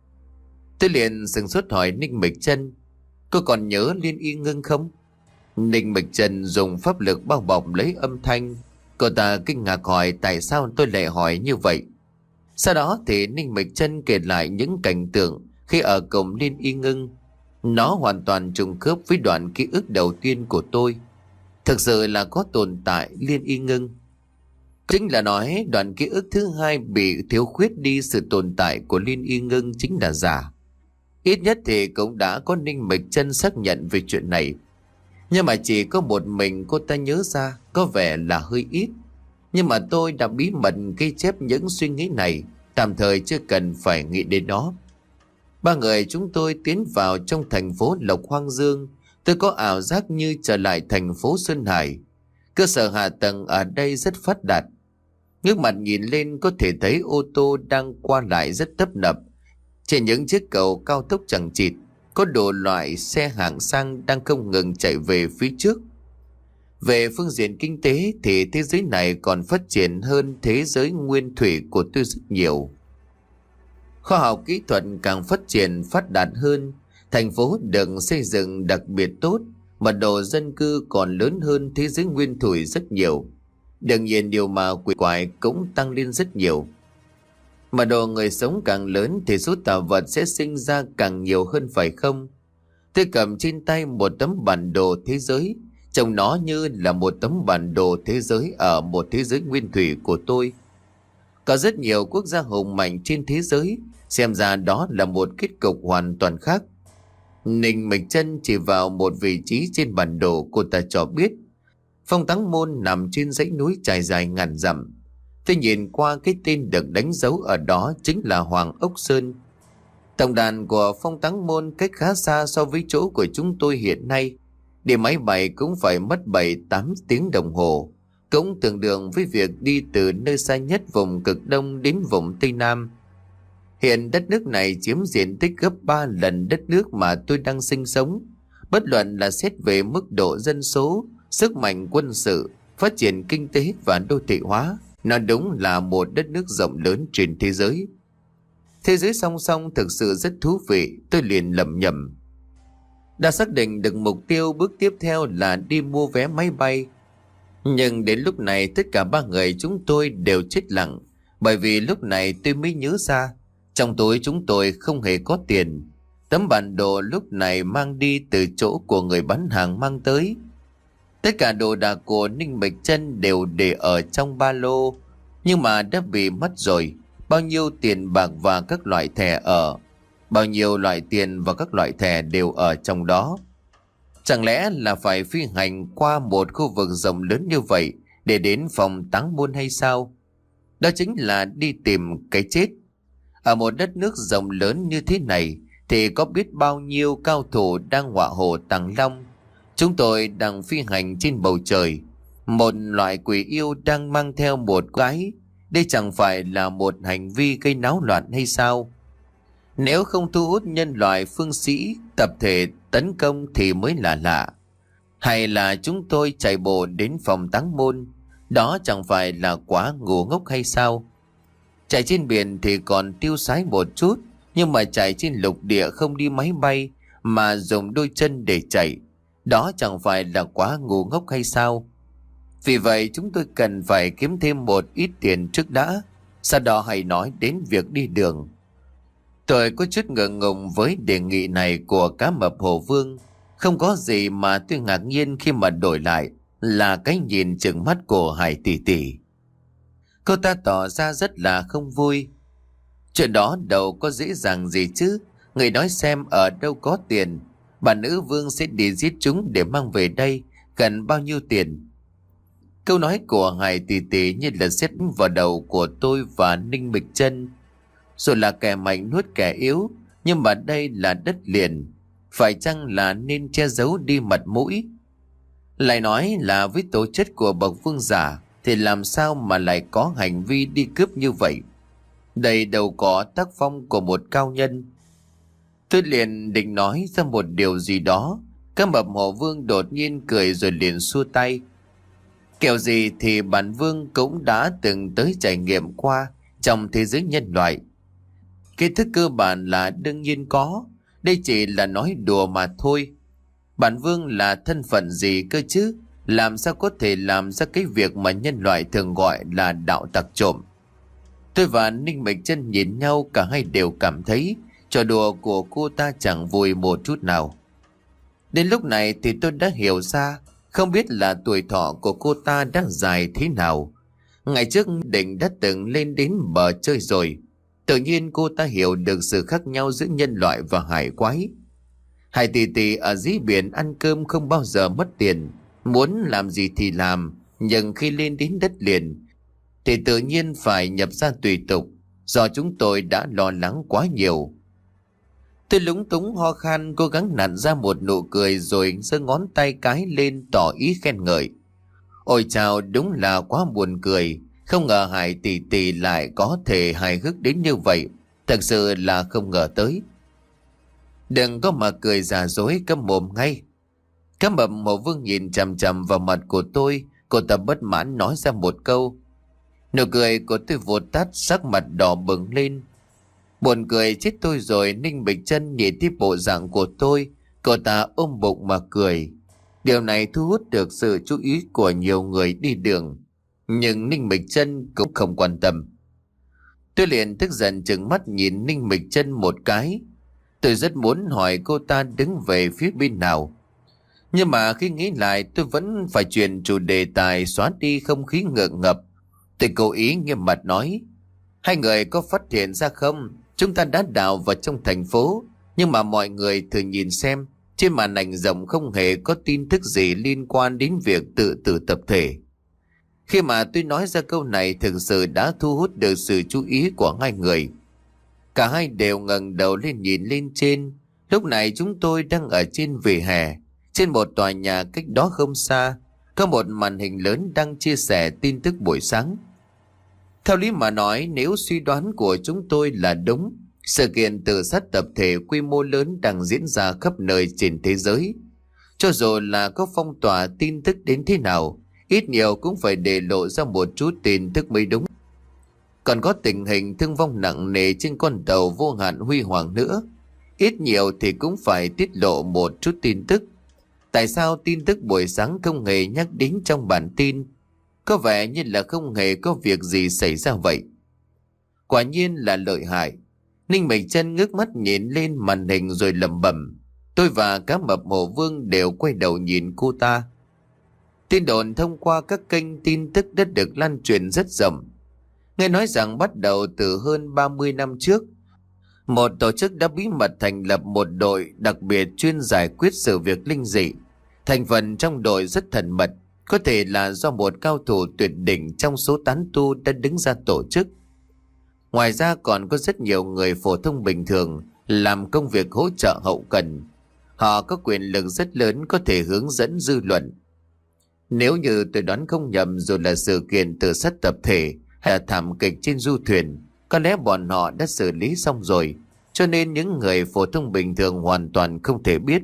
Tôi liền sửng sốt hỏi Ninh Mịch Chân, cô còn nhớ Liên Y Ngưng không? Ninh Mịch Chân dùng pháp lực bao bọc lấy âm thanh. Cô ta kinh ngạc hỏi tại sao tôi lại hỏi như vậy. Sau đó thì Ninh Mịch Chân kể lại những cảnh tượng khi ở cổng Liên Y Ngưng. Nó hoàn toàn trùng khớp với đoạn ký ức đầu tiên của tôi. Thực sự là có tồn tại Liên Y Ngưng. Chính là nói đoạn ký ức thứ hai bị thiếu khuyết đi sự tồn tại của Liên Y Ngưng chính là giả. Ít nhất thì cũng đã có Ninh Mịch Chân xác nhận về chuyện này. Nhưng mà chỉ có một mình cô ta nhớ ra, có vẻ là hơi ít. Nhưng mà tôi đã bí mật ghi chép những suy nghĩ này, tạm thời chưa cần phải nghĩ đến nó. Ba người chúng tôi tiến vào trong thành phố Lộc Hoang Dương. Tôi có ảo giác như trở lại thành phố Xuân Hải. Cơ sở hạ tầng ở đây rất phát đạt. Ngước mặt nhìn lên có thể thấy ô tô đang qua lại rất tấp nập. Trên những chiếc cầu cao tốc chằng chịt, có đủ loại xe hạng sang đang không ngừng chạy về phía trước. Về phương diện kinh tế thì thế giới này còn phát triển hơn thế giới nguyên thủy của tôi rất nhiều. Khoa học kỹ thuật càng phát triển phát đạt hơn, thành phố được xây dựng đặc biệt tốt, mật độ dân cư còn lớn hơn thế giới nguyên thủy rất nhiều. Đương nhiên điều mà quỷ quái cũng tăng lên rất nhiều. Mật độ người sống càng lớn thì số tà vật sẽ sinh ra càng nhiều hơn phải không? Tôi cầm trên tay một tấm bản đồ thế giới, trông nó như là một tấm bản đồ thế giới ở một thế giới nguyên thủy của tôi. Có rất nhiều quốc gia hùng mạnh trên thế giới, xem ra đó là một kết cục hoàn toàn khác. Ninh Mịch Chân chỉ vào một vị trí trên bản đồ cô ta cho biết. Phong Táng Môn nằm trên dãy núi trải dài ngàn dặm. Tôi nhìn qua cái tên được đánh dấu ở đó chính là Hoàng Ốc Sơn. Tổng đàn của Phong Táng Môn cách khá xa so với chỗ của chúng tôi hiện nay. Đi máy bay cũng phải mất bảy tám tiếng đồng hồ, cũng tương đương với việc đi từ nơi xa nhất vùng cực đông đến vùng Tây Nam. Hiện đất nước này chiếm diện tích gấp ba lần đất nước mà tôi đang sinh sống. Bất luận là xét về mức độ dân số, sức mạnh quân sự, phát triển kinh tế và đô thị hóa. Nó đúng là một đất nước rộng lớn trên thế giới. Thế giới song song thực sự rất thú vị, tôi liền lẩm nhẩm. Đã xác định được mục tiêu, bước tiếp theo là đi mua vé máy bay. Nhưng đến lúc này tất cả ba người chúng tôi đều chết lặng, bởi vì lúc này tôi mới nhớ ra, trong túi chúng tôi không hề có tiền. Tấm bản đồ lúc này mang đi từ chỗ của người bán hàng mang tới. Tất cả đồ đạc của Ninh Bạch Trân đều để ở trong ba lô, nhưng mà đã bị mất rồi. Bao nhiêu tiền bạc và các loại thẻ ở, bao nhiêu loại tiền và các loại thẻ đều ở trong đó. Chẳng lẽ là phải phi hành qua một khu vực rộng lớn như vậy để đến phòng táng môn hay sao? Đó chính là đi tìm cái chết. Ở một đất nước rộng lớn như thế này thì có biết bao nhiêu cao thủ đang họa hồ tàng long. Chúng tôi đang phi hành trên bầu trời. Một loại quỷ yêu đang mang theo một gái. Đây chẳng phải là một hành vi gây náo loạn hay sao? Nếu không thu hút nhân loại phương sĩ tập thể tấn công thì mới là lạ. Hay là chúng tôi chạy bộ đến phòng táng môn? Đó chẳng phải là quá ngu ngốc hay sao? Chạy trên biển thì còn tiêu sái một chút, nhưng mà chạy trên lục địa không đi máy bay mà dùng đôi chân để chạy, đó chẳng phải là quá ngu ngốc hay sao? Vì vậy chúng tôi cần phải kiếm thêm một ít tiền trước đã, sau đó hãy nói đến việc đi đường. Tôi có chút ngượng ngùng với đề nghị này của cá mập Hồ Vương. Không có gì mà tôi ngạc nhiên khi mà đổi lại là cái nhìn trừng mắt của Hải tỷ tỷ. Cô ta tỏ ra rất là không vui. Chuyện đó đâu có dễ dàng gì chứ. Người nói xem ở đâu có tiền. Bà nữ vương sẽ đi giết chúng để mang về đây. Cần bao nhiêu tiền? Câu nói của Hải tỷ tỷ như là sét vào đầu của tôi và Ninh Bạch Trân. Rồi là kẻ mạnh nuốt kẻ yếu. Nhưng mà đây là đất liền. Phải chăng là nên che giấu đi mặt mũi? Lại nói là với tố chất của bậc vương giả thì làm sao mà lại có hành vi đi cướp như vậy? Đây đâu có tác phong của một cao nhân. Tôi liền định nói ra một điều gì đó. Cá mập Hồ Vương đột nhiên cười rồi liền xua tay. Kiểu gì thì bản vương cũng đã từng tới trải nghiệm qua trong thế giới nhân loại. Kiến thức cơ bản là đương nhiên có. Đây chỉ là nói đùa mà thôi. Bản vương là thân phận gì cơ chứ? Làm sao có thể làm ra cái việc mà nhân loại thường gọi là đạo tặc trộm? Tôi và Ninh Bạch Trân nhìn nhau, cả hai đều cảm thấy trò đùa của cô ta chẳng vui một chút nào. Đến lúc này thì tôi đã hiểu ra, không biết là tuổi thọ của cô ta đã dài thế nào. Ngày trước định đã từng lên đến bờ chơi rồi. Tự nhiên cô ta hiểu được sự khác nhau giữa nhân loại và hải quái. Hải tỷ tỷ ở dưới biển ăn cơm không bao giờ mất tiền, muốn làm gì thì làm, nhưng khi lên đến đất liền thì tự nhiên phải nhập ra tùy tục, do chúng tôi đã lo lắng quá nhiều. Tôi lúng túng ho khan, cố gắng nặn ra một nụ cười rồi giơ ngón tay cái lên tỏ ý khen ngợi. Ôi chào, đúng là quá buồn cười, không ngờ Hải tỷ tỷ lại có thể hài hước đến như vậy, thật sự là không ngờ tới. Đừng có mà cười giả dối, câm mồm ngay. Cá mập Hồ Vương nhìn chằm chằm vào mặt của tôi, cô ta bất mãn nói ra một câu. Nụ cười của tôi vụt tắt, sắc mặt đỏ bừng lên. Buồn cười chết tôi rồi. Ninh Bạch Trân nhìn thấy bộ dạng của tôi, cô ta ôm bụng mà cười. Điều này thu hút được sự chú ý của nhiều người đi đường, nhưng Ninh Bạch Trân cũng không quan tâm. Tôi liền tức giận trừng mắt nhìn Ninh Bạch Trân một cái. Tôi rất muốn hỏi cô ta đứng về phía bên nào, nhưng mà khi nghĩ lại tôi vẫn phải chuyển chủ đề tài, xóa đi không khí ngượng ngập. Tôi cố ý nghiêm mặt nói, hai người có phát hiện ra không, chúng ta đã đào vào trong thành phố, nhưng mà mọi người thử nhìn xem, trên màn ảnh rộng không hề có tin tức gì liên quan đến việc tự tử tập thể. Khi mà tôi nói ra câu này thực sự đã thu hút được sự chú ý của hai người. Cả hai đều ngẩng đầu lên nhìn lên trên. Lúc này chúng tôi đang ở trên vỉa hè. Trên một tòa nhà cách đó không xa, có một màn hình lớn đang chia sẻ tin tức buổi sáng. Theo lý mà nói, nếu suy đoán của chúng tôi là đúng, sự kiện tự sát tập thể quy mô lớn đang diễn ra khắp nơi trên thế giới. Cho dù là có phong tỏa tin tức đến thế nào, ít nhiều cũng phải để lộ ra một chút tin tức mới đúng. Còn có tình hình thương vong nặng nề trên con tàu vô hạn huy hoàng nữa, ít nhiều thì cũng phải tiết lộ một chút tin tức. Tại sao tin tức buổi sáng không hề nhắc đến trong bản tin? Có vẻ như là không hề có việc gì xảy ra vậy. Quả nhiên là lợi hại. Ninh Mịch Chân ngước mắt nhìn lên màn hình rồi lẩm bẩm. Tôi và cá mập Hồ Vương đều quay đầu nhìn cô ta. Tin đồn thông qua các kênh tin tức đã được lan truyền rất rộng. Nghe nói rằng bắt đầu từ hơn ba mươi năm trước, một tổ chức đã bí mật thành lập một đội đặc biệt chuyên giải quyết sự việc linh dị. Thành phần trong đội rất thần mật, có thể là do một cao thủ tuyệt đỉnh trong số tán tu đã đứng ra tổ chức. Ngoài ra còn có rất nhiều người phổ thông bình thường làm công việc hỗ trợ hậu cần. Họ có quyền lực rất lớn, có thể hướng dẫn dư luận. Nếu như tôi đoán không nhầm, dù là sự kiện tự sát tập thể hay là thảm kịch trên du thuyền, có lẽ bọn họ đã xử lý xong rồi, cho nên những người phổ thông bình thường hoàn toàn không thể biết.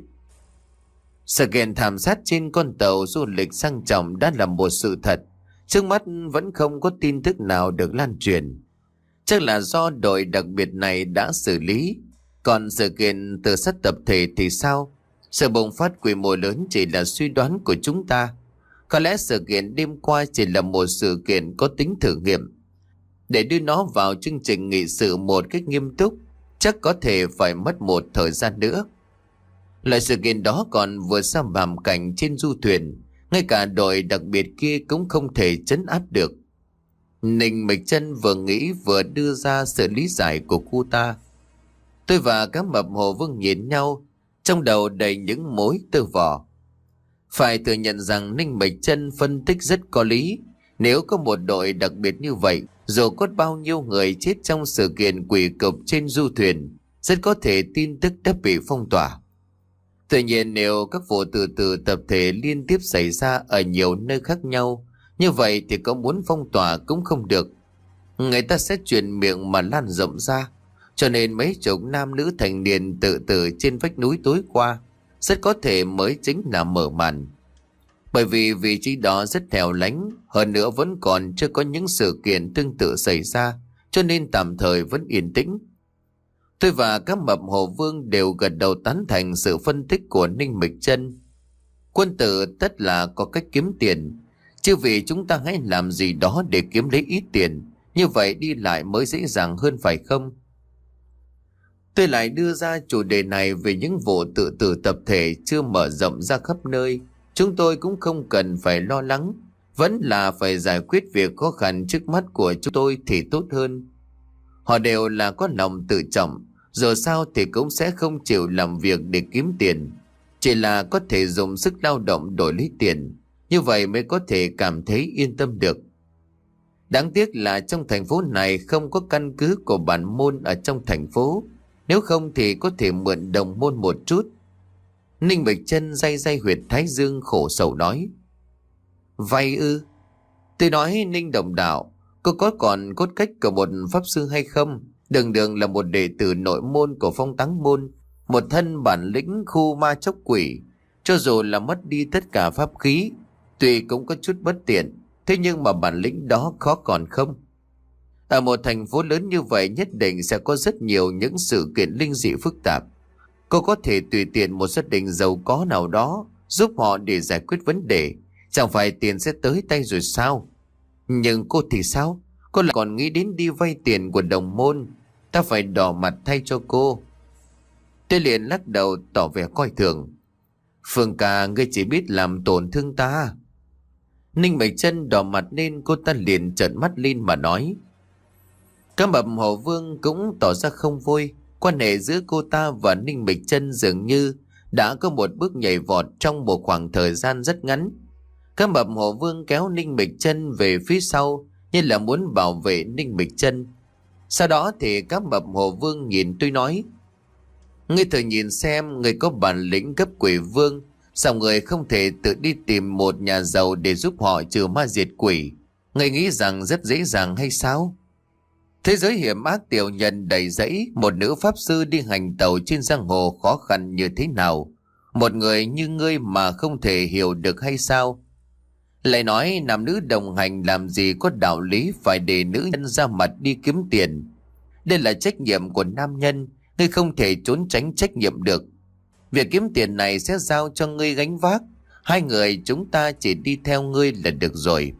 Sự kiện thảm sát trên con tàu du lịch sang trọng đã là một sự thật, trước mắt vẫn không có tin tức nào được lan truyền. Chắc là do đội đặc biệt này đã xử lý. Còn sự kiện tự sát tập thể thì sao? Sự bùng phát quy mô lớn chỉ là suy đoán của chúng ta. Có lẽ sự kiện đêm qua chỉ là một sự kiện có tính thử nghiệm. Để đưa nó vào chương trình nghị sự một cách nghiêm túc, chắc có thể phải mất một thời gian nữa. Loại sự kiện đó còn vừa xa bàm cảnh trên du thuyền, ngay cả đội đặc biệt kia cũng không thể trấn áp được. Ninh Mịch Chân vừa nghĩ vừa đưa ra sự lý giải của cô ta. Tôi và cá mập Hồ Vương nhìn nhau, trong đầu đầy những mối tơ vò. Phải thừa nhận rằng Ninh Mịch Chân phân tích rất có lý. Nếu có một đội đặc biệt như vậy, dù có bao nhiêu người chết trong sự kiện quỷ cục trên du thuyền, rất có thể tin tức đã bị phong tỏa. Tuy nhiên nếu các vụ tự tử tập thể liên tiếp xảy ra ở nhiều nơi khác nhau, như vậy thì có muốn phong tỏa cũng không được. Người ta sẽ truyền miệng mà lan rộng ra. Cho nên mấy chục nam nữ thành niên tự tử trên vách núi tối qua rất có thể mới chính là mở màn. Bởi vì vị trí đó rất hẻo lánh, hơn nữa vẫn còn chưa có những sự kiện tương tự xảy ra, cho nên tạm thời vẫn yên tĩnh. Tôi và các mập Hồ Vương đều gật đầu tán thành sự phân tích của Ninh Mịch Chân. Quân tử tất là có cách kiếm tiền, chứ vì chúng ta hãy làm gì đó để kiếm lấy ít tiền, như vậy đi lại mới dễ dàng hơn phải không? Tôi lại đưa ra chủ đề này về những vụ tự tử tập thể chưa mở rộng ra khắp nơi. Chúng tôi cũng không cần phải lo lắng, vẫn là phải giải quyết việc khó khăn trước mắt của chúng tôi thì tốt hơn. Họ đều là có lòng tự trọng, dù sao thì cũng sẽ không chịu làm việc để kiếm tiền. Chỉ là có thể dùng sức lao động đổi lấy tiền, như vậy mới có thể cảm thấy yên tâm được. Đáng tiếc là trong thành phố này không có căn cứ của bản môn ở trong thành phố. Nếu không thì có thể mượn đồng môn một chút. Ninh Bạch Chân day day huyệt thái dương khổ sầu nói. Vay ư? Tôi nói Ninh đồng đạo, cô có còn cốt cách của một pháp sư hay không? Đường đường là một đệ tử nội môn của Phong Táng môn, một thân bản lĩnh khu ma chóc quỷ. Cho dù là mất đi tất cả pháp khí, tuy cũng có chút bất tiện, thế nhưng mà bản lĩnh đó khó còn không? Ở một thành phố lớn như vậy nhất định sẽ có rất nhiều những sự kiện linh dị phức tạp. Cô có thể tùy tiện một gia đình giàu có nào đó giúp họ để giải quyết vấn đề. Chẳng phải tiền sẽ tới tay rồi sao? Nhưng cô thì sao? Cô lại còn nghĩ đến đi vay tiền của đồng môn. Ta phải đỏ mặt thay cho cô. Tôi liền lắc đầu tỏ vẻ coi thường. Phương ca, ngươi chỉ biết làm tổn thương ta. Ninh Bạch Chân đỏ mặt nên cô ta liền trợn mắt lên mà nói. Cá mập Hồ Vương cũng tỏ ra không vui. Quan hệ giữa cô ta và Ninh Bạch Chân dường như đã có một bước nhảy vọt trong một khoảng thời gian rất ngắn. Cá mập Hồ Vương kéo Ninh Bạch Chân về phía sau như là muốn bảo vệ Ninh Bạch Chân. Sau đó thì cá mập Hồ Vương nhìn tôi nói. Ngươi thử nhìn xem, ngươi có bản lĩnh cấp quỷ vương, sao người không thể tự đi tìm một nhà giàu để giúp họ trừ ma diệt quỷ? Ngươi nghĩ rằng rất dễ dàng hay sao? Thế giới hiểm ác tiểu nhân đầy rẫy, một nữ pháp sư đi hành tàu trên giang hồ khó khăn như thế nào? Một người như ngươi mà không thể hiểu được hay sao? Lại nói nam nữ đồng hành làm gì có đạo lý phải để nữ nhân ra mặt đi kiếm tiền. Đây là trách nhiệm của nam nhân, ngươi không thể trốn tránh trách nhiệm được. Việc kiếm tiền này sẽ giao cho ngươi gánh vác. Hai người chúng ta chỉ đi theo ngươi là được rồi.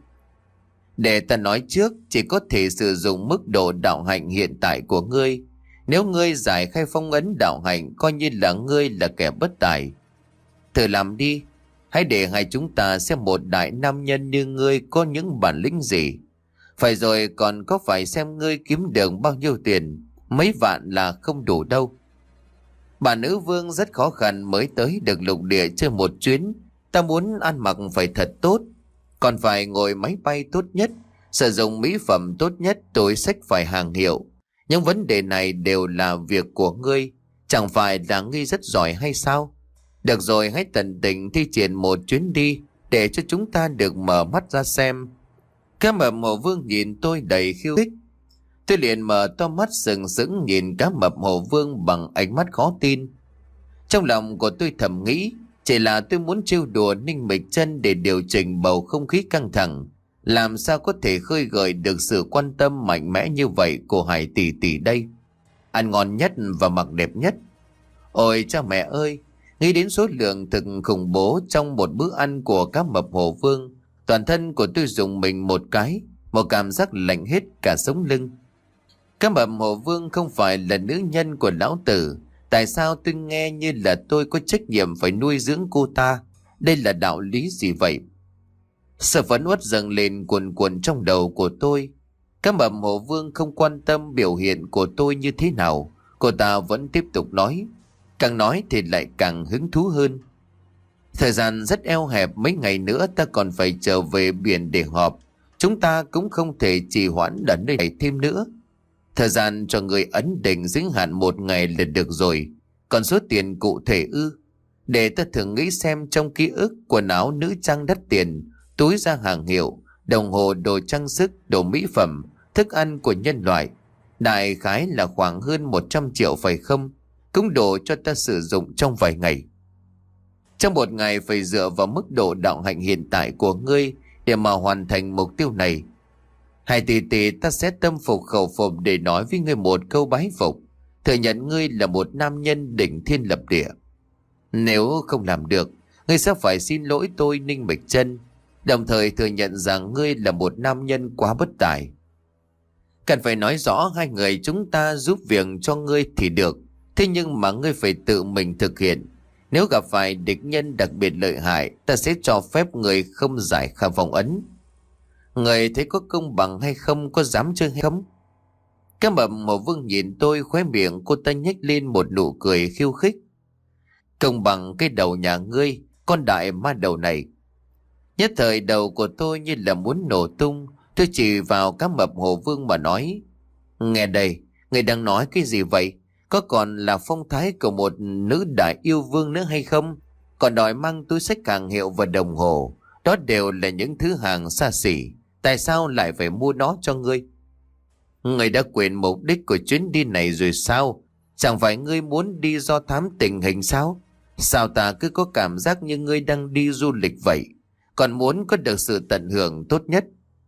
Để ta nói trước, chỉ có thể sử dụng mức độ đạo hạnh hiện tại của ngươi. Nếu ngươi giải khai phong ấn đạo hạnh, coi như là ngươi là kẻ bất tài. Thử làm đi. Hãy để hai chúng ta xem một đại nam nhân như ngươi có những bản lĩnh gì. Phải rồi, còn có phải xem ngươi kiếm được bao nhiêu tiền. Mấy vạn là không đủ đâu. Bà nữ vương rất khó khăn mới tới được lục địa chơi một chuyến. Ta muốn ăn mặc phải thật tốt, còn phải ngồi máy bay tốt nhất, sử dụng mỹ phẩm tốt nhất, túi xách phải hàng hiệu. Những vấn đề này đều là việc của ngươi. Chẳng phải là ngươi rất giỏi hay sao? Được rồi, hãy tận tình thi triển một chuyến đi, để cho chúng ta được mở mắt ra xem. Cá mập hồ vương nhìn tôi đầy khiêu khích. Tôi liền mở to mắt sừng sững nhìn cá mập hồ vương bằng ánh mắt khó tin. Trong lòng của tôi thầm nghĩ, chỉ là tôi muốn trêu đùa Ninh Mịch Chân để điều chỉnh bầu không khí căng thẳng. Làm sao có thể khơi gợi được sự quan tâm mạnh mẽ như vậy của Hải tỷ tỷ đây? Ăn ngon nhất và mặc đẹp nhất. Ôi cha mẹ ơi! Nghĩ đến số lượng thực khủng bố trong một bữa ăn của cá mập hồ vương, toàn thân của tôi rùng mình một cái, một cảm giác lạnh hết cả sống lưng. Cá mập hồ vương không phải là nữ nhân của lão tử. Tại sao tôi nghe như là tôi có trách nhiệm phải nuôi dưỡng cô ta? Đây là đạo lý gì vậy? Sợ phẫn uất dâng lên cuồn cuộn trong đầu của tôi. Cá mập hồ vương không quan tâm biểu hiện của tôi như thế nào. Cô ta vẫn tiếp tục nói. Càng nói thì lại càng hứng thú hơn. Thời gian rất eo hẹp, mấy ngày nữa ta còn phải trở về biển để họp. Chúng ta cũng không thể trì hoãn ở nơi này thêm nữa. Thời gian cho người ấn định giới hạn một ngày là được rồi. Còn số tiền cụ thể ư? Để ta thử nghĩ xem, trong ký ức, quần áo nữ trang đắt tiền, túi da hàng hiệu, đồng hồ, đồ trang sức, đồ mỹ phẩm, thức ăn của nhân loại, đại khái là khoảng hơn một trăm triệu phải không? Cũng đủ cho ta sử dụng trong vài ngày. Trong một ngày phải dựa vào mức độ đạo hạnh hiện tại của ngươi để mà hoàn thành mục tiêu này. Hai tỷ tỷ, ta sẽ tâm phục khẩu phục để nói với ngươi một câu bái phục, thừa nhận ngươi là một nam nhân đỉnh thiên lập địa. Nếu không làm được, ngươi sẽ phải xin lỗi tôi Ninh Mịch Chân, đồng thời thừa nhận rằng ngươi là một nam nhân quá bất tài. Cần phải nói rõ hai người chúng ta giúp việc cho ngươi thì được, thế nhưng mà ngươi phải tự mình thực hiện. Nếu gặp phải địch nhân đặc biệt lợi hại, ta sẽ cho phép người không giải khai phong ấn. Người thấy có công bằng hay không, có dám chơi hay không? Cá mập hồ vương nhìn tôi, khóe miệng cô ta nhếch lên một nụ cười khiêu khích. Công bằng cái đầu nhà ngươi, con đại ma đầu này. Nhất thời đầu của tôi như là muốn nổ tung. Tôi chỉ vào cá mập hồ vương mà nói. Nghe đây, người đang nói cái gì vậy? Có còn là phong thái của một nữ đại yêu vương nữa hay không? Còn đòi mang túi xách hàng hiệu và đồng hồ. Đó đều là những thứ hàng xa xỉ. Tại sao lại phải mua nó cho ngươi? Ngươi đã quên mục đích của chuyến đi này rồi sao? Chẳng phải ngươi muốn đi do thám tình hình sao? Sao ta cứ có cảm giác như ngươi đang đi du lịch vậy? Còn muốn có được sự tận hưởng tốt nhất.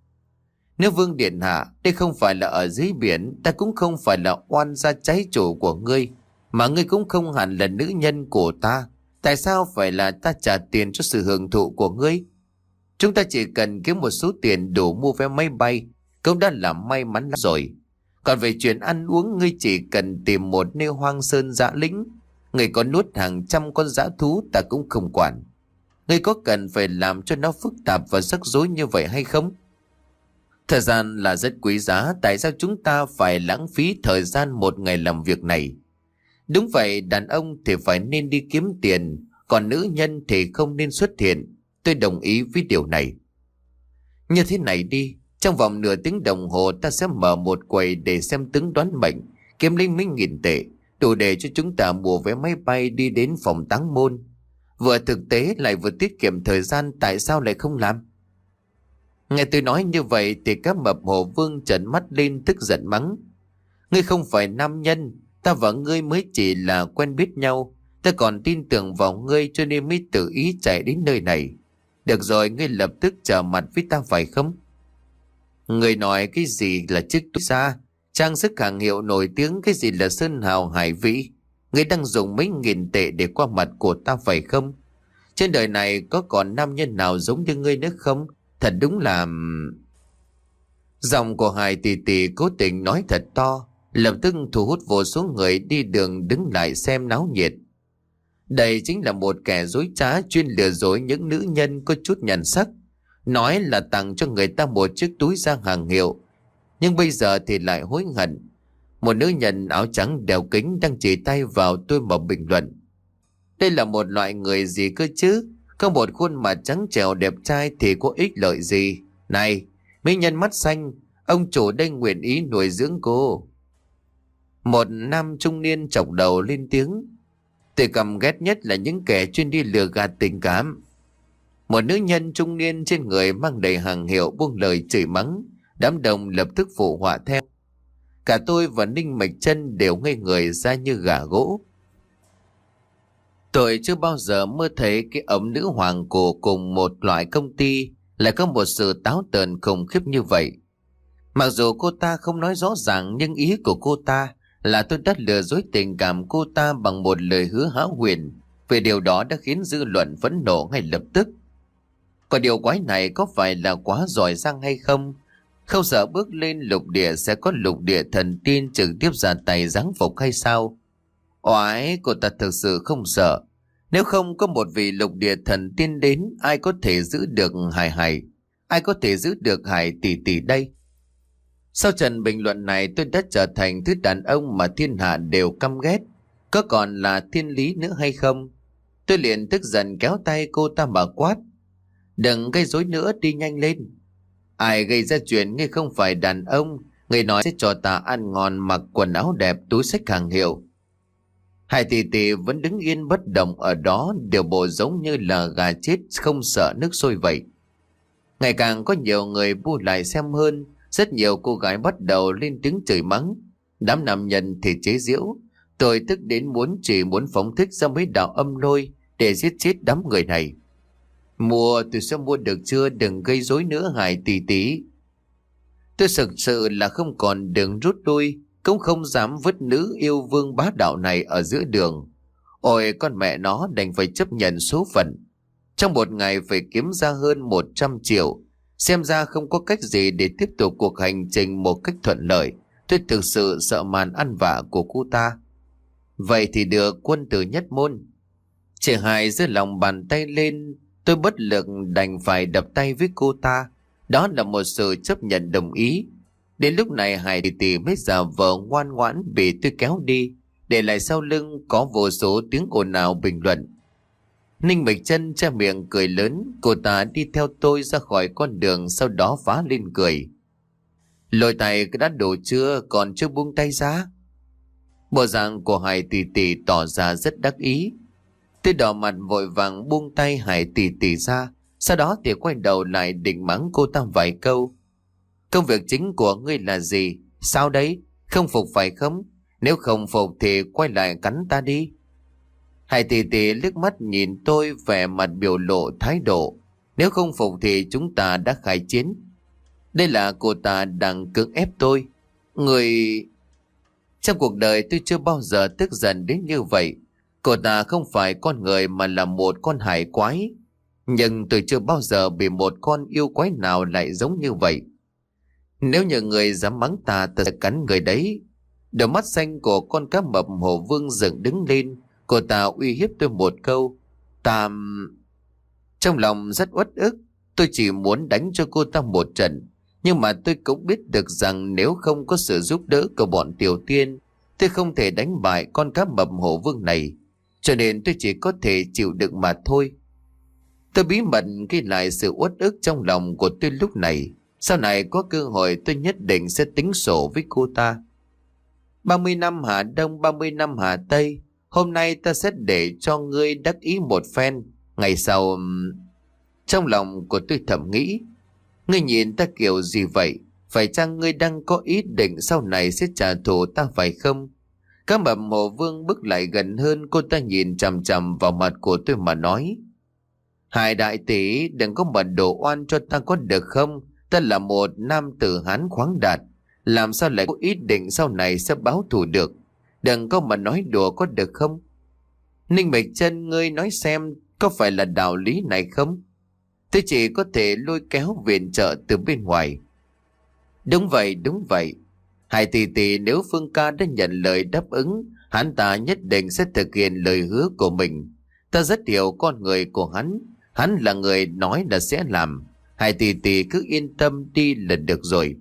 Nếu vương điện hạ, đây không phải là ở dưới biển, ta cũng không phải là oan gia trái chủ của ngươi, mà ngươi cũng không hẳn là nữ nhân của ta. Tại sao phải là ta trả tiền cho sự hưởng thụ của ngươi? Chúng ta chỉ cần kiếm một số tiền đủ mua vé máy bay, cũng đã là may mắn lắm rồi. Còn về chuyện ăn uống, ngươi chỉ cần tìm một nơi hoang sơn dã lĩnh, ngươi có nuốt hàng trăm con dã thú ta cũng không quản. Ngươi có cần phải làm cho nó phức tạp và rắc rối như vậy hay không? Thời gian là rất quý giá, tại sao chúng ta phải lãng phí thời gian một ngày làm việc này? Đúng vậy, đàn ông thì phải nên đi kiếm tiền, còn nữ nhân thì không nên xuất hiện. Tôi đồng ý với điều này. Như thế này đi, trong vòng nửa tiếng đồng hồ ta sẽ mở một quầy để xem tướng đoán mệnh, kiếm lấy mấy nghìn tệ, đủ để cho chúng ta mua vé máy bay đi đến phòng táng môn. Vừa thực tế lại vừa tiết kiệm thời gian, tại sao lại không làm? Nghe tôi nói như vậy thì cá mập hồ vương trợn mắt lên tức giận mắng. Ngươi không phải nam nhân, ta và ngươi mới chỉ là quen biết nhau. Ta còn tin tưởng vào ngươi cho nên mới tự ý chạy đến nơi này. Được rồi, ngươi lập tức trở mặt với ta phải không? Ngươi nói cái gì là chiếc túi da, trang sức hàng hiệu nổi tiếng, cái gì là sơn hào hải vĩ. Ngươi đang dùng mấy nghìn tệ để qua mặt của ta phải không? Trên đời này có còn nam nhân nào giống như ngươi nữa không? Thật đúng là... Giọng của Hải tỷ tỷ cố tình nói thật to, lập tức thu hút vô số người đi đường đứng lại xem náo nhiệt. Đây chính là một kẻ dối trá chuyên lừa dối những nữ nhân có chút nhan sắc, nói là tặng cho người ta một chiếc túi da hàng hiệu, nhưng bây giờ thì lại hối hận. Một nữ nhân áo trắng đeo kính đang chỉ tay vào tôi mà bình luận: đây là một loại người gì cơ chứ? Có một khuôn mặt trắng trẻo đẹp trai thì có ích lợi gì? Này, mỹ nhân mắt xanh, ông chủ đây nguyện ý nuôi dưỡng cô. Một nam trung niên chọc đầu lên tiếng: tôi căm ghét nhất là những kẻ chuyên đi lừa gạt tình cảm. Một nữ nhân trung niên trên người mang đầy hàng hiệu buông lời chửi mắng, đám đông lập tức phụ họa theo. Cả tôi và Ninh Mạch Chân đều ngây người ra như gà gỗ. Tôi chưa bao giờ mơ thấy cái ấm nữ hoàng cổ cùng một loại công ty lại có một sự táo tợn khủng khiếp như vậy. Mặc dù cô ta không nói rõ ràng, nhưng ý của cô ta là tôi đã lừa dối tình cảm cô ta bằng một lời hứa hão huyền. Về điều đó đã khiến dư luận phẫn nộ ngay lập tức. Còn điều quái này có phải là quá giỏi giang hay không? Không sợ bước lên lục địa sẽ có lục địa thần tiên trực tiếp ra tay giáng phục hay sao? Oái, cô ta thực sự không sợ. Nếu không có một vị lục địa thần tiên đến, ai có thể giữ được Hải Hải? Ai có thể giữ được Hải tỷ tỷ đây? Sau trận bình luận này, tôi đã trở thành thứ đàn ông mà thiên hạ đều căm ghét. Có còn là thiên lý nữa hay không? Tôi liền tức giận kéo tay cô ta mà quát: đừng gây rối nữa, đi nhanh lên. Ai gây ra chuyện ngươi không phải đàn ông, người nói sẽ cho ta ăn ngon, mặc quần áo đẹp, túi xách hàng hiệu. Hải tỷ tỷ vẫn đứng yên bất động ở đó, điều bộ giống như là gà chết không sợ nước sôi vậy. Ngày càng có nhiều người bu lại xem hơn. Rất nhiều cô gái bắt đầu lên tiếng chửi mắng, đám nam nhân thì chế giễu. Tôi tức đến muốn chỉ muốn phóng thích ra mấy đạo âm lôi để giết chết đám người này. Mua, tôi sẽ mua được chưa? Đừng gây rối nữa Hải tỷ tỷ. Tôi thực sự là không còn đường rút lui, cũng không dám vứt nữ yêu vương bá đạo này ở giữa đường. Ôi con mẹ nó, đành phải chấp nhận số phận. Trong một ngày phải kiếm ra hơn một trăm triệu. Xem ra không có cách gì để tiếp tục cuộc hành trình một cách thuận lợi. Tôi thực sự sợ màn ăn vạ của cô ta. Vậy thì được, quân tử nhất môn. Chị Hải giơ lòng bàn tay lên. Tôi bất lực đành phải đập tay với cô ta. Đó là một sự chấp nhận đồng ý. Đến lúc này Hải tỷ tỷ mới giả vờ ngoan ngoãn bị tôi kéo đi, để lại sau lưng có vô số tiếng ồn ào bình luận. Ninh Bạch Chân che miệng cười lớn. Cô ta đi theo tôi ra khỏi con đường, sau đó phá lên cười: lôi tay đã đổ chưa, còn chưa buông tay ra? Bộ dạng của Hải tỷ tỷ tỏ ra rất đắc ý. Tôi đỏ mặt vội vàng buông tay Hải tỷ tỷ ra, sau đó thì quay đầu lại định mắng cô ta vài câu. Công việc chính của ngươi là gì? Sao đấy? Không phục phải không? Nếu không phục thì quay lại cắn ta đi. Hải tỷ tỷ liếc mắt nhìn tôi, vẻ mặt biểu lộ thái độ: nếu không phục thì chúng ta đã khai chiến. Đây là cô ta đang cưỡng ép tôi. Người... Trong cuộc đời tôi chưa bao giờ tức giận đến như vậy. Cô ta không phải con người mà là một con hải quái. Nhưng tôi chưa bao giờ bị một con yêu quái nào lại giống như vậy. Nếu như người dám mắng ta, ta sẽ cắn người đấy. Đôi mắt xanh của con cá mập Hổ Vương dựng đứng lên. Cô ta uy hiếp tôi một câu: ta... Trong lòng rất uất ức. Tôi chỉ muốn đánh cho cô ta một trận. Nhưng mà tôi cũng biết được rằng nếu không có sự giúp đỡ của bọn tiểu tiên, tôi không thể đánh bại con cá mập Hổ Vương này. Cho nên tôi chỉ có thể chịu đựng mà thôi. Tôi bí mật ghi lại sự uất ức trong lòng của tôi lúc này. Sau này có cơ hội tôi nhất định sẽ tính sổ với cô ta. ba mươi năm Hà Đông, ba mươi năm Hà Tây. Hôm nay ta sẽ để cho ngươi đắc ý một phen. Ngày sau... Trong lòng của tôi thầm nghĩ: ngươi nhìn ta kiểu gì vậy? Phải chăng ngươi đang có ý định sau này sẽ trả thù ta phải không? Cá mập Hồ Vương bước lại gần hơn, cô ta nhìn chằm chằm vào mặt của tôi mà nói: Hai đại tỷ, đừng có mà đổ oan cho ta có được không? Ta là một nam tử Hán khoáng đạt, làm sao lại có ý định sau này sẽ báo thù được? Đừng có mà nói đùa có được không? Ninh Bạch Chân, ngươi nói xem có phải là đạo lý này không? Tôi chỉ có thể lôi kéo viện trợ từ bên ngoài. Đúng vậy, đúng vậy. Hai tỷ tỷ, nếu Phương ca đã nhận lời đáp ứng, hắn ta nhất định sẽ thực hiện lời hứa của mình. Ta rất hiểu con người của hắn. Hắn là người nói là sẽ làm. Hai tỷ tỷ cứ yên tâm đi là được rồi.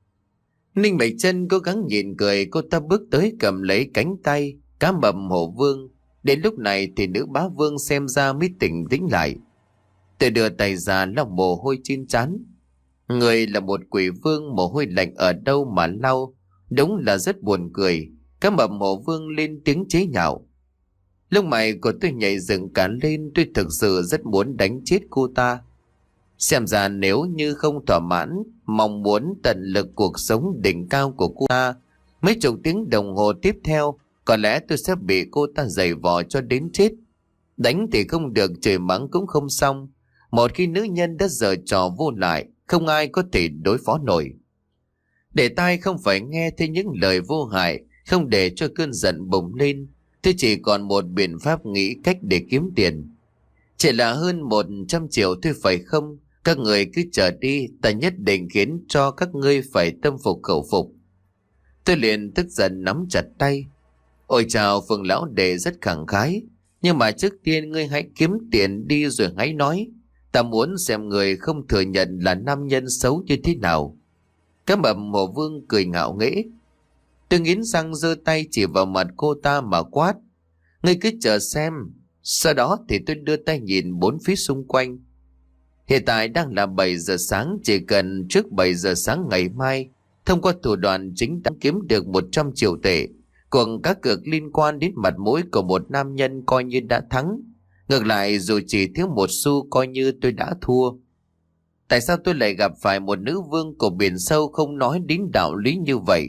Ninh Bạch Chân cố gắng nhịn cười, cô ta bước tới cầm lấy cánh tay Cá mập Hồ Vương. Đến lúc này thì nữ bá vương xem ra mới tỉnh tĩnh lại. Tôi đưa tay ra lau mồ hôi trên trán. Người là một quỷ vương, mồ hôi lạnh ở đâu mà lau? Đúng là rất buồn cười. Cá mập Hồ Vương lên tiếng chế nhạo. Lông mày của tôi nhảy dựng cả lên, tôi thực sự rất muốn đánh chết cô ta. Xem ra nếu như không thỏa mãn mong muốn tận lực cuộc sống đỉnh cao của cô ta, mấy chục tiếng đồng hồ tiếp theo, có lẽ tôi sẽ bị cô ta giày vò cho đến chết. Đánh thì không được, trời mắng cũng không xong. Một khi nữ nhân đã giở trò vô lại, không ai có thể đối phó nổi. Để tai không phải nghe thấy những lời vô hại, không để cho cơn giận bùng lên, tôi chỉ còn một biện pháp nghĩ cách để kiếm tiền. Chỉ là hơn một trăm triệu thôi phải không? Các người cứ chờ đi, ta nhất định khiến cho các ngươi phải tâm phục khẩu phục. Tôi liền tức giận nắm chặt tay. Ôi chào, Phương lão đệ rất khẳng khái. Nhưng mà trước tiên ngươi hãy kiếm tiền đi rồi hãy nói. Ta muốn xem người không thừa nhận là nam nhân xấu như thế nào. Cá mập Hồ Vương cười ngạo nghễ. Tôi nghiến răng giơ tay chỉ vào mặt cô ta mà quát. Ngươi cứ chờ xem. Sau đó thì tôi đưa tay nhìn bốn phía xung quanh. Hiện tại đang là bảy giờ sáng, chỉ cần trước bảy giờ sáng ngày mai, thông qua thủ đoạn chính đáng kiếm được một trăm triệu tệ. Cuộc cá cược liên quan đến mặt mũi của một nam nhân coi như đã thắng. Ngược lại, dù chỉ thiếu một xu coi như tôi đã thua. Tại sao tôi lại gặp phải một nữ vương của biển sâu không nói đến đạo lý như vậy?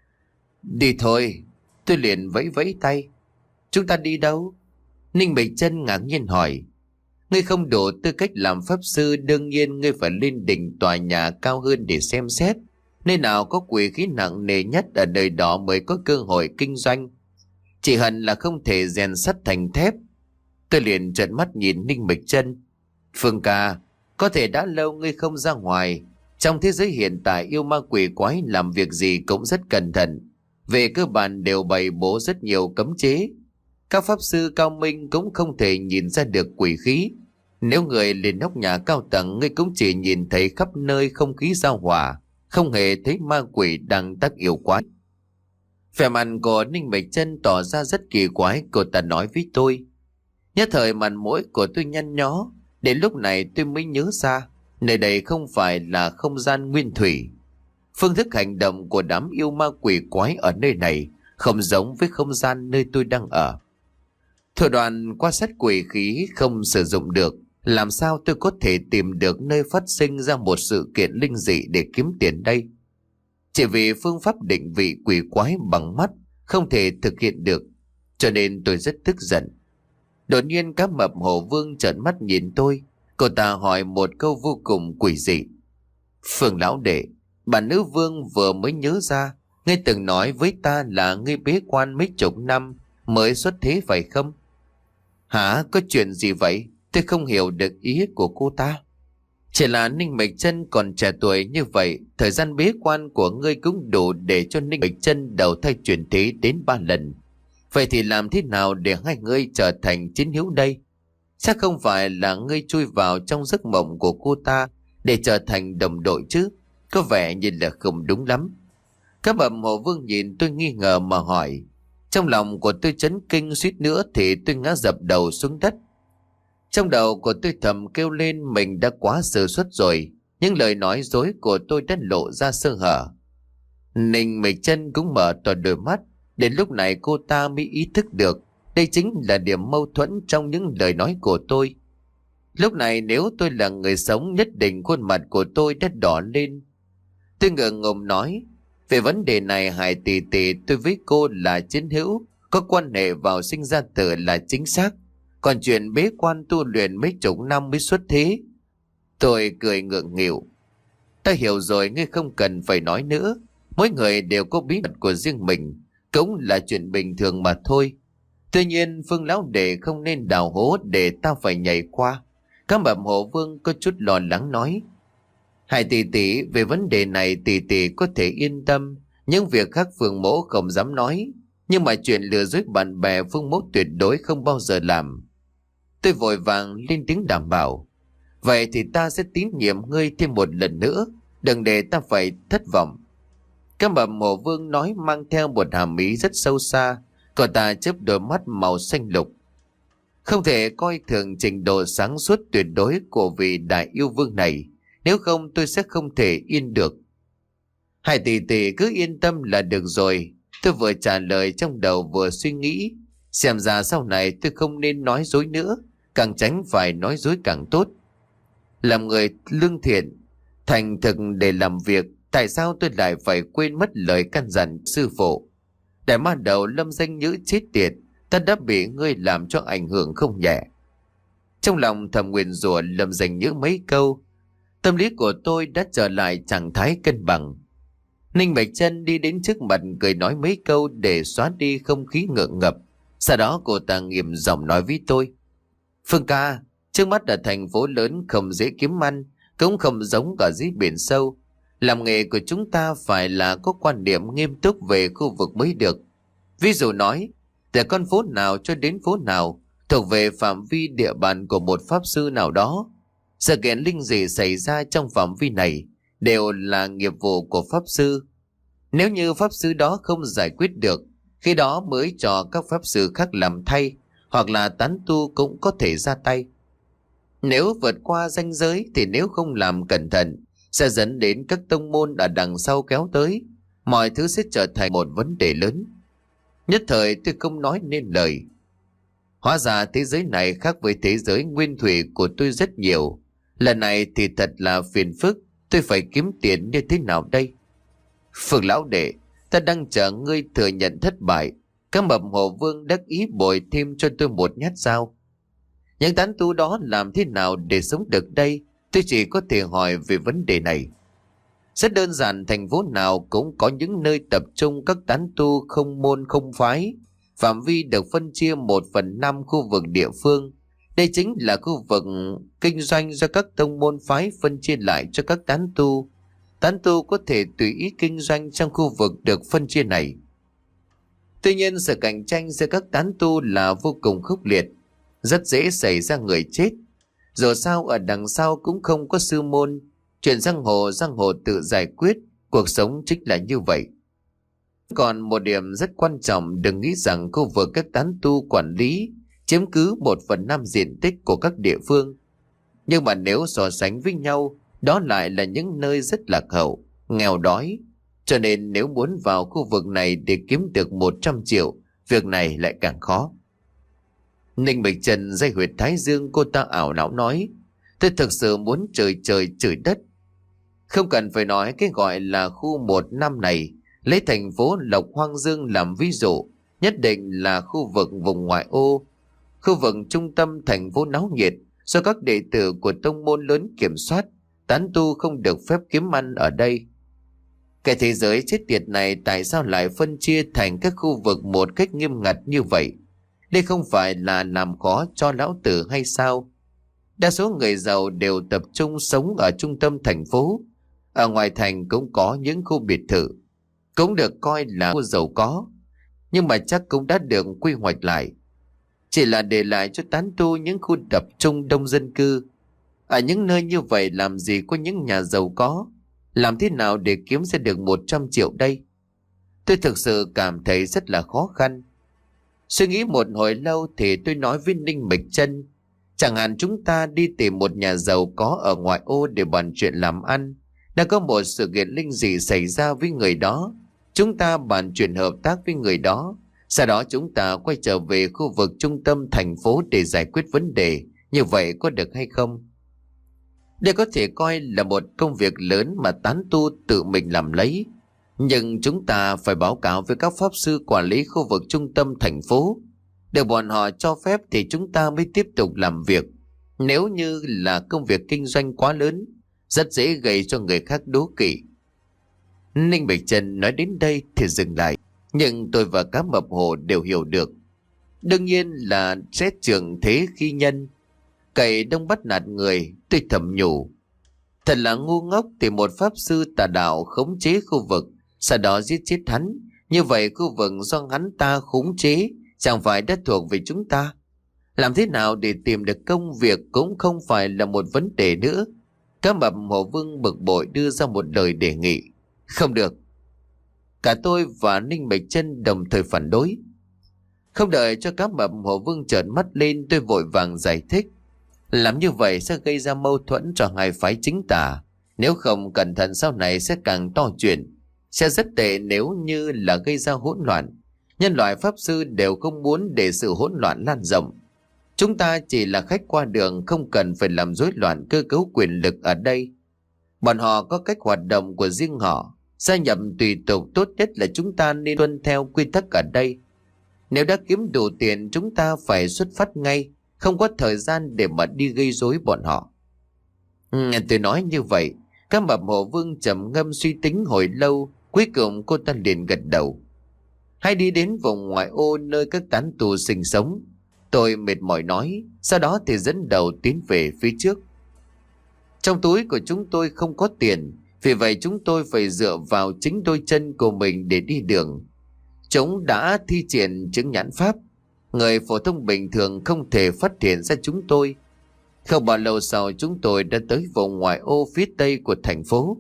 Đi thôi, tôi liền vẫy vẫy tay. Chúng ta đi đâu? Ninh Bạch Chân ngạc nhiên hỏi. Ngươi không đủ tư cách làm pháp sư, đương nhiên ngươi phải lên đỉnh tòa nhà cao hơn để xem xét. Nơi nào có quỷ khí nặng nề nhất ở đời đó mới có cơ hội kinh doanh. Chỉ hận là không thể rèn sắt thành thép. Tôi liền trợn mắt nhìn Ninh Bạch Chân. Phương ca, có thể đã lâu ngươi không ra ngoài. Trong thế giới hiện tại, yêu ma quỷ quái làm việc gì cũng rất cẩn thận. Về cơ bản đều bày bố rất nhiều cấm chế. Các pháp sư cao minh cũng không thể nhìn ra được quỷ khí. Nếu người lên nóc nhà cao tầng, ngươi cũng chỉ nhìn thấy khắp nơi không khí giao hòa, không hề thấy ma quỷ đang tác yêu quái. Vẻ mặt của Ninh Bạch Chân tỏ ra rất kỳ quái, cô ta nói với tôi. Nhất thời mặt mũi của tôi nhăn nhó, đến lúc này tôi mới nhớ ra, nơi đây không phải là không gian nguyên thủy. Phương thức hành động của đám yêu ma quỷ quái ở nơi này không giống với không gian nơi tôi đang ở. Thủ đoạn quan sát quỷ khí không sử dụng được, làm sao tôi có thể tìm được nơi phát sinh ra một sự kiện linh dị để kiếm tiền đây? Chỉ vì phương pháp định vị quỷ quái bằng mắt không thể thực hiện được, cho nên tôi rất tức giận. Đột nhiên Cá mập Hồ Vương trợn mắt nhìn tôi, cô ta hỏi một câu vô cùng quỷ dị. Phương lão đệ, bà nữ vương vừa mới nhớ ra, ngươi từng nói với ta là ngươi bế quan mấy chục năm mới xuất thế phải không? Hả, có chuyện gì vậy? Tôi không hiểu được ý của cô ta. Chỉ là Ninh Bạch Chân còn trẻ tuổi như vậy, thời gian bế quan của ngươi cũng đủ để cho Ninh Bạch Chân đầu thai chuyển thế đến ba lần. Vậy thì làm thế nào để hai ngươi trở thành chiến hữu đây? Chắc không phải là ngươi chui vào trong giấc mộng của cô ta để trở thành đồng đội chứ? Có vẻ như là không đúng lắm. Các bẩm Hồ Vương nhìn tôi nghi ngờ mà hỏi. Trong lòng của tôi chấn kinh, suýt nữa thì tôi ngã dập đầu xuống đất. Trong đầu của tôi thầm kêu lên mình đã quá sơ suất rồi. Những lời nói dối của tôi đã lộ ra sơ hở. Ninh Bạch Chân cũng mở to đôi mắt. Đến lúc này cô ta mới ý thức được đây chính là điểm mâu thuẫn trong những lời nói của tôi. Lúc này nếu tôi là người sống, nhất định khuôn mặt của tôi đã đỏ lên. Tôi ngượng ngùng nói, Về vấn đề này Hải tỷ tỷ, tôi với cô là chiến hữu, có quan hệ vào sinh ra tử là chính xác. Còn chuyện bế quan tu luyện mấy chục năm mới xuất thế. Tôi cười ngượng nghịu. Ta hiểu rồi, ngươi không cần phải nói nữa. Mỗi người đều có bí mật của riêng mình, cũng là chuyện bình thường mà thôi. Tuy nhiên Phương lão đệ không nên đào hố để ta phải nhảy qua. Cá mập Hồ Vương có chút lo lắng nói. Hải tỷ tỷ, về vấn đề này tỷ tỷ có thể yên tâm. Những việc khác Phương mỗ không dám nói. Nhưng mà chuyện lừa dối bạn bè Phương mỗ tuyệt đối không bao giờ làm. Tôi vội vàng lên tiếng đảm bảo. Vậy thì ta sẽ tín nhiệm ngươi thêm một lần nữa, đừng để ta phải thất vọng. Cá mập Hồ Vương nói mang theo một hàm ý rất sâu xa. Cậu ta chớp đôi mắt màu xanh lục. Không thể coi thường trình độ sáng suốt tuyệt đối của vị đại yêu vương này, nếu không tôi sẽ không thể yên được. Hai tỷ tỷ cứ yên tâm là được rồi. Tôi vừa trả lời trong đầu vừa suy nghĩ. Xem ra sau này tôi không nên nói dối nữa, càng tránh phải nói dối càng tốt. Làm người lương thiện, thành thực để làm việc, tại sao tôi lại phải quên mất lời căn dặn sư phụ? Đại ma đầu Lâm Danh Nhữ chết tiệt, ta đã bị ngươi làm cho ảnh hưởng không nhẹ. Trong lòng thầm nguyền rủa Lâm Danh Nhữ mấy câu, tâm lý của tôi đã trở lại trạng thái cân bằng. Ninh Bạch Chân đi đến trước mặt cười nói mấy câu để xóa đi không khí ngượng ngập. Sau đó cô ta nghiêm giọng nói với tôi. Phương ca, trước mắt ở thành phố lớn không dễ kiếm ăn, cũng không giống ở dưới biển sâu. Làm nghề của chúng ta phải là có quan điểm nghiêm túc về khu vực mới được. Ví dụ nói, từ con phố nào cho đến phố nào thuộc về phạm vi địa bàn của một pháp sư nào đó. Sự kiện linh dị xảy ra trong phạm vi này đều là nghiệp vụ của pháp sư. Nếu như pháp sư đó không giải quyết được, khi đó mới cho các pháp sư khác làm thay, hoặc là tán tu cũng có thể ra tay. Nếu vượt qua ranh giới thì nếu không làm cẩn thận sẽ dẫn đến các tông môn ở đằng sau kéo tới, mọi thứ sẽ trở thành một vấn đề lớn. Nhất thời tôi không nói nên lời. Hóa ra thế giới này khác với thế giới nguyên thủy của tôi rất nhiều. Lần này thì thật là phiền phức, tôi phải kiếm tiền như thế nào đây? Phương lão đệ, ta đang chờ ngươi thừa nhận thất bại. Các mập Hồ Vương đắc ý bồi thêm cho tôi một nhát dao. Những tán tu đó làm thế nào để sống được đây? Tôi chỉ có thể hỏi về vấn đề này. Rất đơn giản, thành phố nào cũng có những nơi tập trung các tán tu không môn không phái. Phạm vi được phân chia một phần năm khu vực địa phương. Đây chính là khu vực kinh doanh do các tông môn phái phân chia lại cho các tán tu. Tán tu có thể tùy ý kinh doanh trong khu vực được phân chia này. Tuy nhiên sự cạnh tranh giữa các tán tu là vô cùng khốc liệt, rất dễ xảy ra người chết. Dù sao ở đằng sau cũng không có sư môn, chuyện giang hồ giang hồ tự giải quyết, cuộc sống chính là như vậy. Còn một điểm rất quan trọng, đừng nghĩ rằng khu vực các tán tu quản lý chiếm cứ một phần năm diện tích của các địa phương. Nhưng mà nếu so sánh với nhau, đó lại là những nơi rất lạc hậu, nghèo đói. Cho nên nếu muốn vào khu vực này để kiếm được một trăm triệu, việc này lại càng khó. Ninh Bạch Trần dây huyệt thái dương, cô ta ảo não nói. Tôi thực sự muốn trời trời chửi đất. Không cần phải nói, cái gọi là khu một năm này, lấy thành phố Lộc Hoang Dương làm ví dụ, nhất định là khu vực vùng ngoại ô, khu vực trung tâm thành phố náo nhiệt, do các đệ tử của tông môn lớn kiểm soát. Tán tu không được phép kiếm ăn ở đây. Cái thế giới chết tiệt này tại sao lại phân chia thành các khu vực một cách nghiêm ngặt như vậy? Đây không phải là làm khó cho lão tử hay sao? Đa số người giàu đều tập trung sống ở trung tâm thành phố. Ở ngoài thành cũng có những khu biệt thự, cũng được coi là khu giàu có, nhưng mà chắc cũng đã được quy hoạch lại, chỉ là để lại cho tán tu những khu tập trung đông dân cư. Ở những nơi như vậy làm gì có những nhà giàu có? Làm thế nào để kiếm ra được một trăm triệu đây? Tôi thực sự cảm thấy rất là khó khăn. Suy nghĩ một hồi lâu thì tôi nói với Ninh Bạch Chân, chẳng hạn chúng ta đi tìm một nhà giàu có ở ngoại ô để bàn chuyện làm ăn. Đã có một sự kiện linh dị xảy ra với người đó, chúng ta bàn chuyện hợp tác với người đó. Sau đó chúng ta quay trở về khu vực trung tâm thành phố để giải quyết vấn đề. Như vậy có được hay không? Đây có thể coi là một công việc lớn mà tán tu tự mình làm lấy. Nhưng chúng ta phải báo cáo với các pháp sư quản lý khu vực trung tâm thành phố. Để bọn họ cho phép thì chúng ta mới tiếp tục làm việc. Nếu như là công việc kinh doanh quá lớn, rất dễ gây cho người khác đố kỵ. Ninh Bạch Trân nói đến đây thì dừng lại. Nhưng tôi và cá mập hồ đều hiểu được. Đương nhiên là sẽ trường thế khi nhân. Cậy đông bắt nạt người, tôi thầm nhủ. Thật là ngu ngốc thì một pháp sư tà đạo khống chế khu vực, sau đó giết chết hắn. Như vậy khu vực do hắn ta khống chế chẳng phải đã thuộc về chúng ta. Làm thế nào để tìm được công việc cũng không phải là một vấn đề nữa. Cá mập Hồ Vương bực bội đưa ra một lời đề nghị. Không được. Cả tôi và Ninh Bạch Trân đồng thời phản đối. Không đợi cho cá mập Hồ Vương trợn mắt lên, tôi vội vàng giải thích. Làm như vậy sẽ gây ra mâu thuẫn cho hai phái chính tà. Nếu không cẩn thận sau này sẽ càng to chuyện. Sẽ rất tệ nếu như là gây ra hỗn loạn. Nhân loại pháp sư đều không muốn để sự hỗn loạn lan rộng. Chúng ta chỉ là khách qua đường, không cần phải làm rối loạn cơ cấu quyền lực ở đây. Bọn họ có cách hoạt động của riêng họ. Gia nhập tùy tục, tốt nhất là chúng ta nên tuân theo quy tắc ở đây. Nếu đã kiếm đủ tiền, chúng ta phải xuất phát ngay, không có thời gian để mà đi gây rối bọn họ. Ừ, tôi nói như vậy, các mập Hồ Vương trầm ngâm suy tính hồi lâu, cuối cùng cô ta liền gật đầu. Hãy đi đến vùng ngoại ô nơi các tán tù sinh sống. Tôi mệt mỏi nói, sau đó thì dẫn đầu tiến về phía trước. Trong túi của chúng tôi không có tiền, vì vậy chúng tôi phải dựa vào chính đôi chân của mình để đi đường. Chúng đã thi triển chứng nhãn pháp. Người phổ thông bình thường không thể phát hiện ra chúng tôi. Không bao lâu sau chúng tôi đã tới vùng ngoại ô phía tây của thành phố.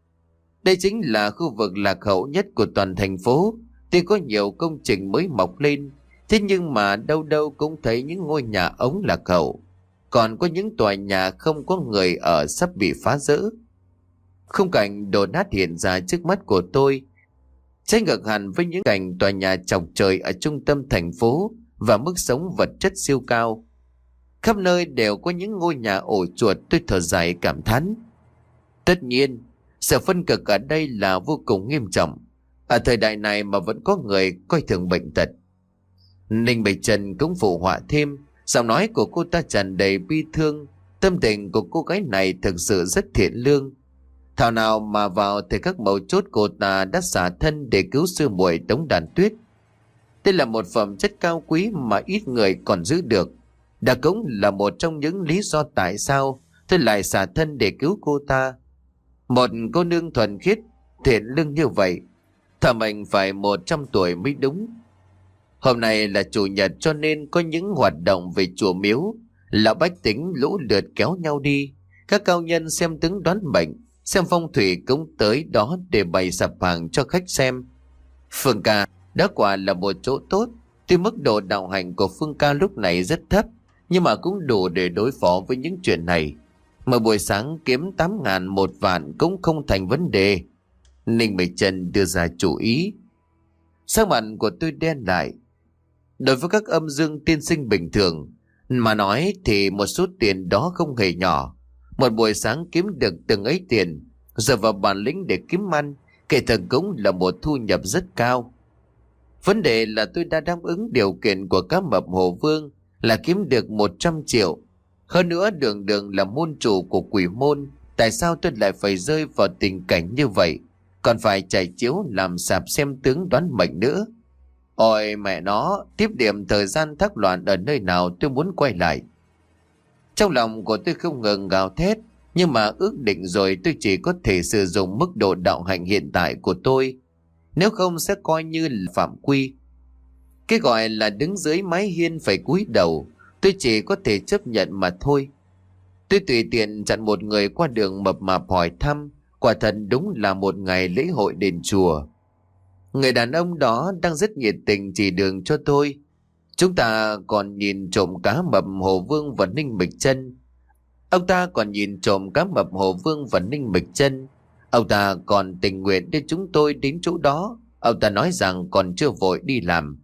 Đây chính là khu vực lạc hậu nhất của toàn thành phố. Tuy có nhiều công trình mới mọc lên, thế nhưng mà đâu đâu cũng thấy những ngôi nhà ống lạc hậu. Còn có những tòa nhà không có người ở sắp bị phá rỡ. Khung cảnh đổ nát hiện ra trước mắt của tôi, trái ngược hẳn với những cảnh tòa nhà chọc trời ở trung tâm thành phố và mức sống vật chất siêu cao. Khắp nơi đều có những ngôi nhà ổ chuột, tôi thở dài cảm thán. Tất nhiên, sự phân cực ở đây là vô cùng nghiêm trọng. Ở thời đại này mà vẫn có người coi thường bệnh tật. Ninh Bạch Trân cũng phụ họa thêm, giọng nói của cô ta tràn đầy bi thương. Tâm tình của cô gái này thực sự rất thiện lương. Thảo nào mà vào thời các mấu chốt cô ta đã xả thân để cứu sư muội Tống Đàn Tuyết. Đây là một phẩm chất cao quý mà ít người còn giữ được. Đã cũng là một trong những lý do tại sao tôi lại xả thân để cứu cô ta. Một cô nương thuần khiết, thiện lương như vậy, thà mình phải một trăm tuổi mới đúng. Hôm nay là chủ nhật cho nên có những hoạt động về chùa miếu. Lão bách tính lũ lượt kéo nhau đi. Các cao nhân xem tướng đoán bệnh, xem phong thủy cũng tới đó để bày sạp hàng cho khách xem. Phương ca đã quả là một chỗ tốt. Tuy mức độ đạo hành của Phương ca lúc này rất thấp, nhưng mà cũng đủ để đối phó với những chuyện này. Mà buổi sáng kiếm tám ngàn một vạn cũng không thành vấn đề. Ninh Bạch Trân đưa ra chủ ý. Sắc mặt của tôi đen lại. Đối với các âm dương tiên sinh bình thường mà nói thì một số tiền đó không hề nhỏ. Một buổi sáng kiếm được từng ấy tiền, giờ vào bản lĩnh để kiếm ăn, kể thật cũng là một thu nhập rất cao. Vấn đề là tôi đã đáp ứng điều kiện của các mập Hồ Vương là kiếm được một trăm triệu. Hơn nữa đường đường là môn chủ của quỷ môn, tại sao tôi lại phải rơi vào tình cảnh như vậy, còn phải chạy chiếu làm sạp xem tướng đoán mệnh nữa. Ôi mẹ nó, tiếp điểm thời gian thác loạn ở nơi nào tôi muốn quay lại. Trong lòng của tôi không ngừng gào thét, nhưng mà ước định rồi tôi chỉ có thể sử dụng mức độ đạo hạnh hiện tại của tôi. Nếu không sẽ coi như là phạm quy. Cái gọi là đứng dưới mái hiên phải cúi đầu, tôi chỉ có thể chấp nhận mà thôi. Tôi tùy tiện chặn một người qua đường mập mạp hỏi thăm, quả thật đúng là một ngày lễ hội đền chùa. Người đàn ông đó đang rất nhiệt tình chỉ đường cho tôi. Chúng ta còn nhìn trộm cá mập Hồ Vương và Ninh Bạch Trân. Ông ta còn nhìn trộm cá mập Hồ Vương và Ninh Bạch Trân. Ông ta còn tình nguyện đưa chúng tôi đến chỗ đó. Ông ta nói rằng còn chưa vội đi làm.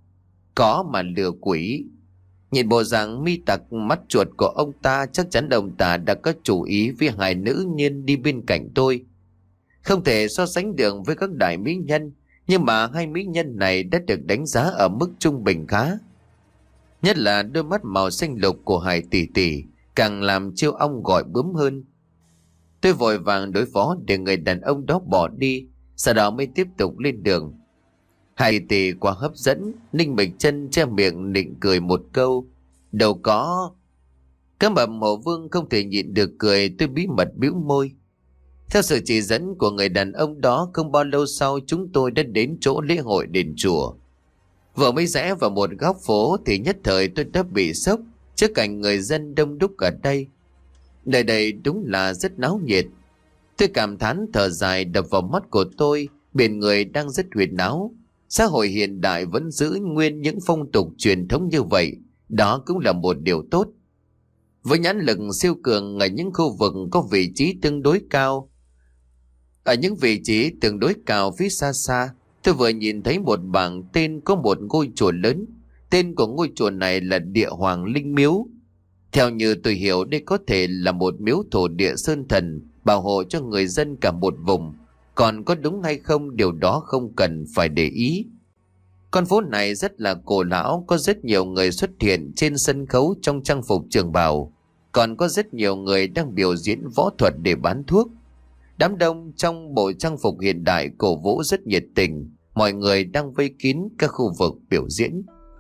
Có mà lừa quỷ. Nhìn bộ dạng mi tặc mắt chuột của ông ta, chắc chắn ông ta đã có chủ ý với hai nữ nhân đi bên cạnh tôi. Không thể so sánh được với các đại mỹ nhân, nhưng mà hai mỹ nhân này đã được đánh giá ở mức trung bình khá. Nhất là đôi mắt màu xanh lục của Hải tỷ tỷ càng làm chiêu ong gọi bướm hơn. Tôi vội vàng đối phó để người đàn ông đó bỏ đi, sau đó mới tiếp tục lên đường. Hải tỷ quá hấp dẫn, Ninh Bạch Chân che miệng định cười một câu. Đâu có. Các mập Hổ Vương không thể nhịn được cười, tôi bí mật bĩu môi. Theo sự chỉ dẫn của người đàn ông đó, không bao lâu sau chúng tôi đã đến chỗ lễ hội đền chùa. Vừa mới rẽ vào một góc phố thì nhất thời tôi đã bị sốc trước cảnh người dân đông đúc ở đây. Nơi đây đúng là rất náo nhiệt. Tôi cảm thán thở dài đập vào mắt của tôi, biển người đang rất huyền náo. Xã hội hiện đại vẫn giữ nguyên những phong tục truyền thống như vậy, đó cũng là một điều tốt. Với nhãn lực siêu cường ở những khu vực có vị trí tương đối cao, ở những vị trí tương đối cao phía xa xa, tôi vừa nhìn thấy một bảng tên có một ngôi chùa lớn. Tên của ngôi chùa này là Địa Hoàng Linh Miếu. Theo như tôi hiểu, đây có thể là một miếu thổ địa sơn thần, bảo hộ cho người dân cả một vùng. Còn có đúng hay không, điều đó không cần phải để ý. Con phố này rất là cổ lão, có rất nhiều người xuất hiện trên sân khấu trong trang phục trường bào. Còn có rất nhiều người đang biểu diễn võ thuật để bán thuốc. Đám đông trong bộ trang phục hiện đại cổ vũ rất nhiệt tình, mọi người đang vây kín các khu vực biểu diễn.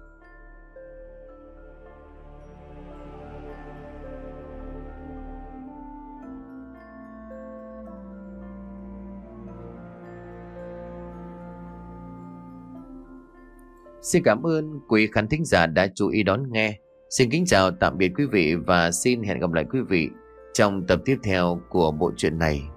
Xin cảm ơn quý khán thính giả đã chú ý đón nghe. Xin kính chào tạm biệt quý vị và xin hẹn gặp lại quý vị trong tập tiếp theo của bộ truyện này.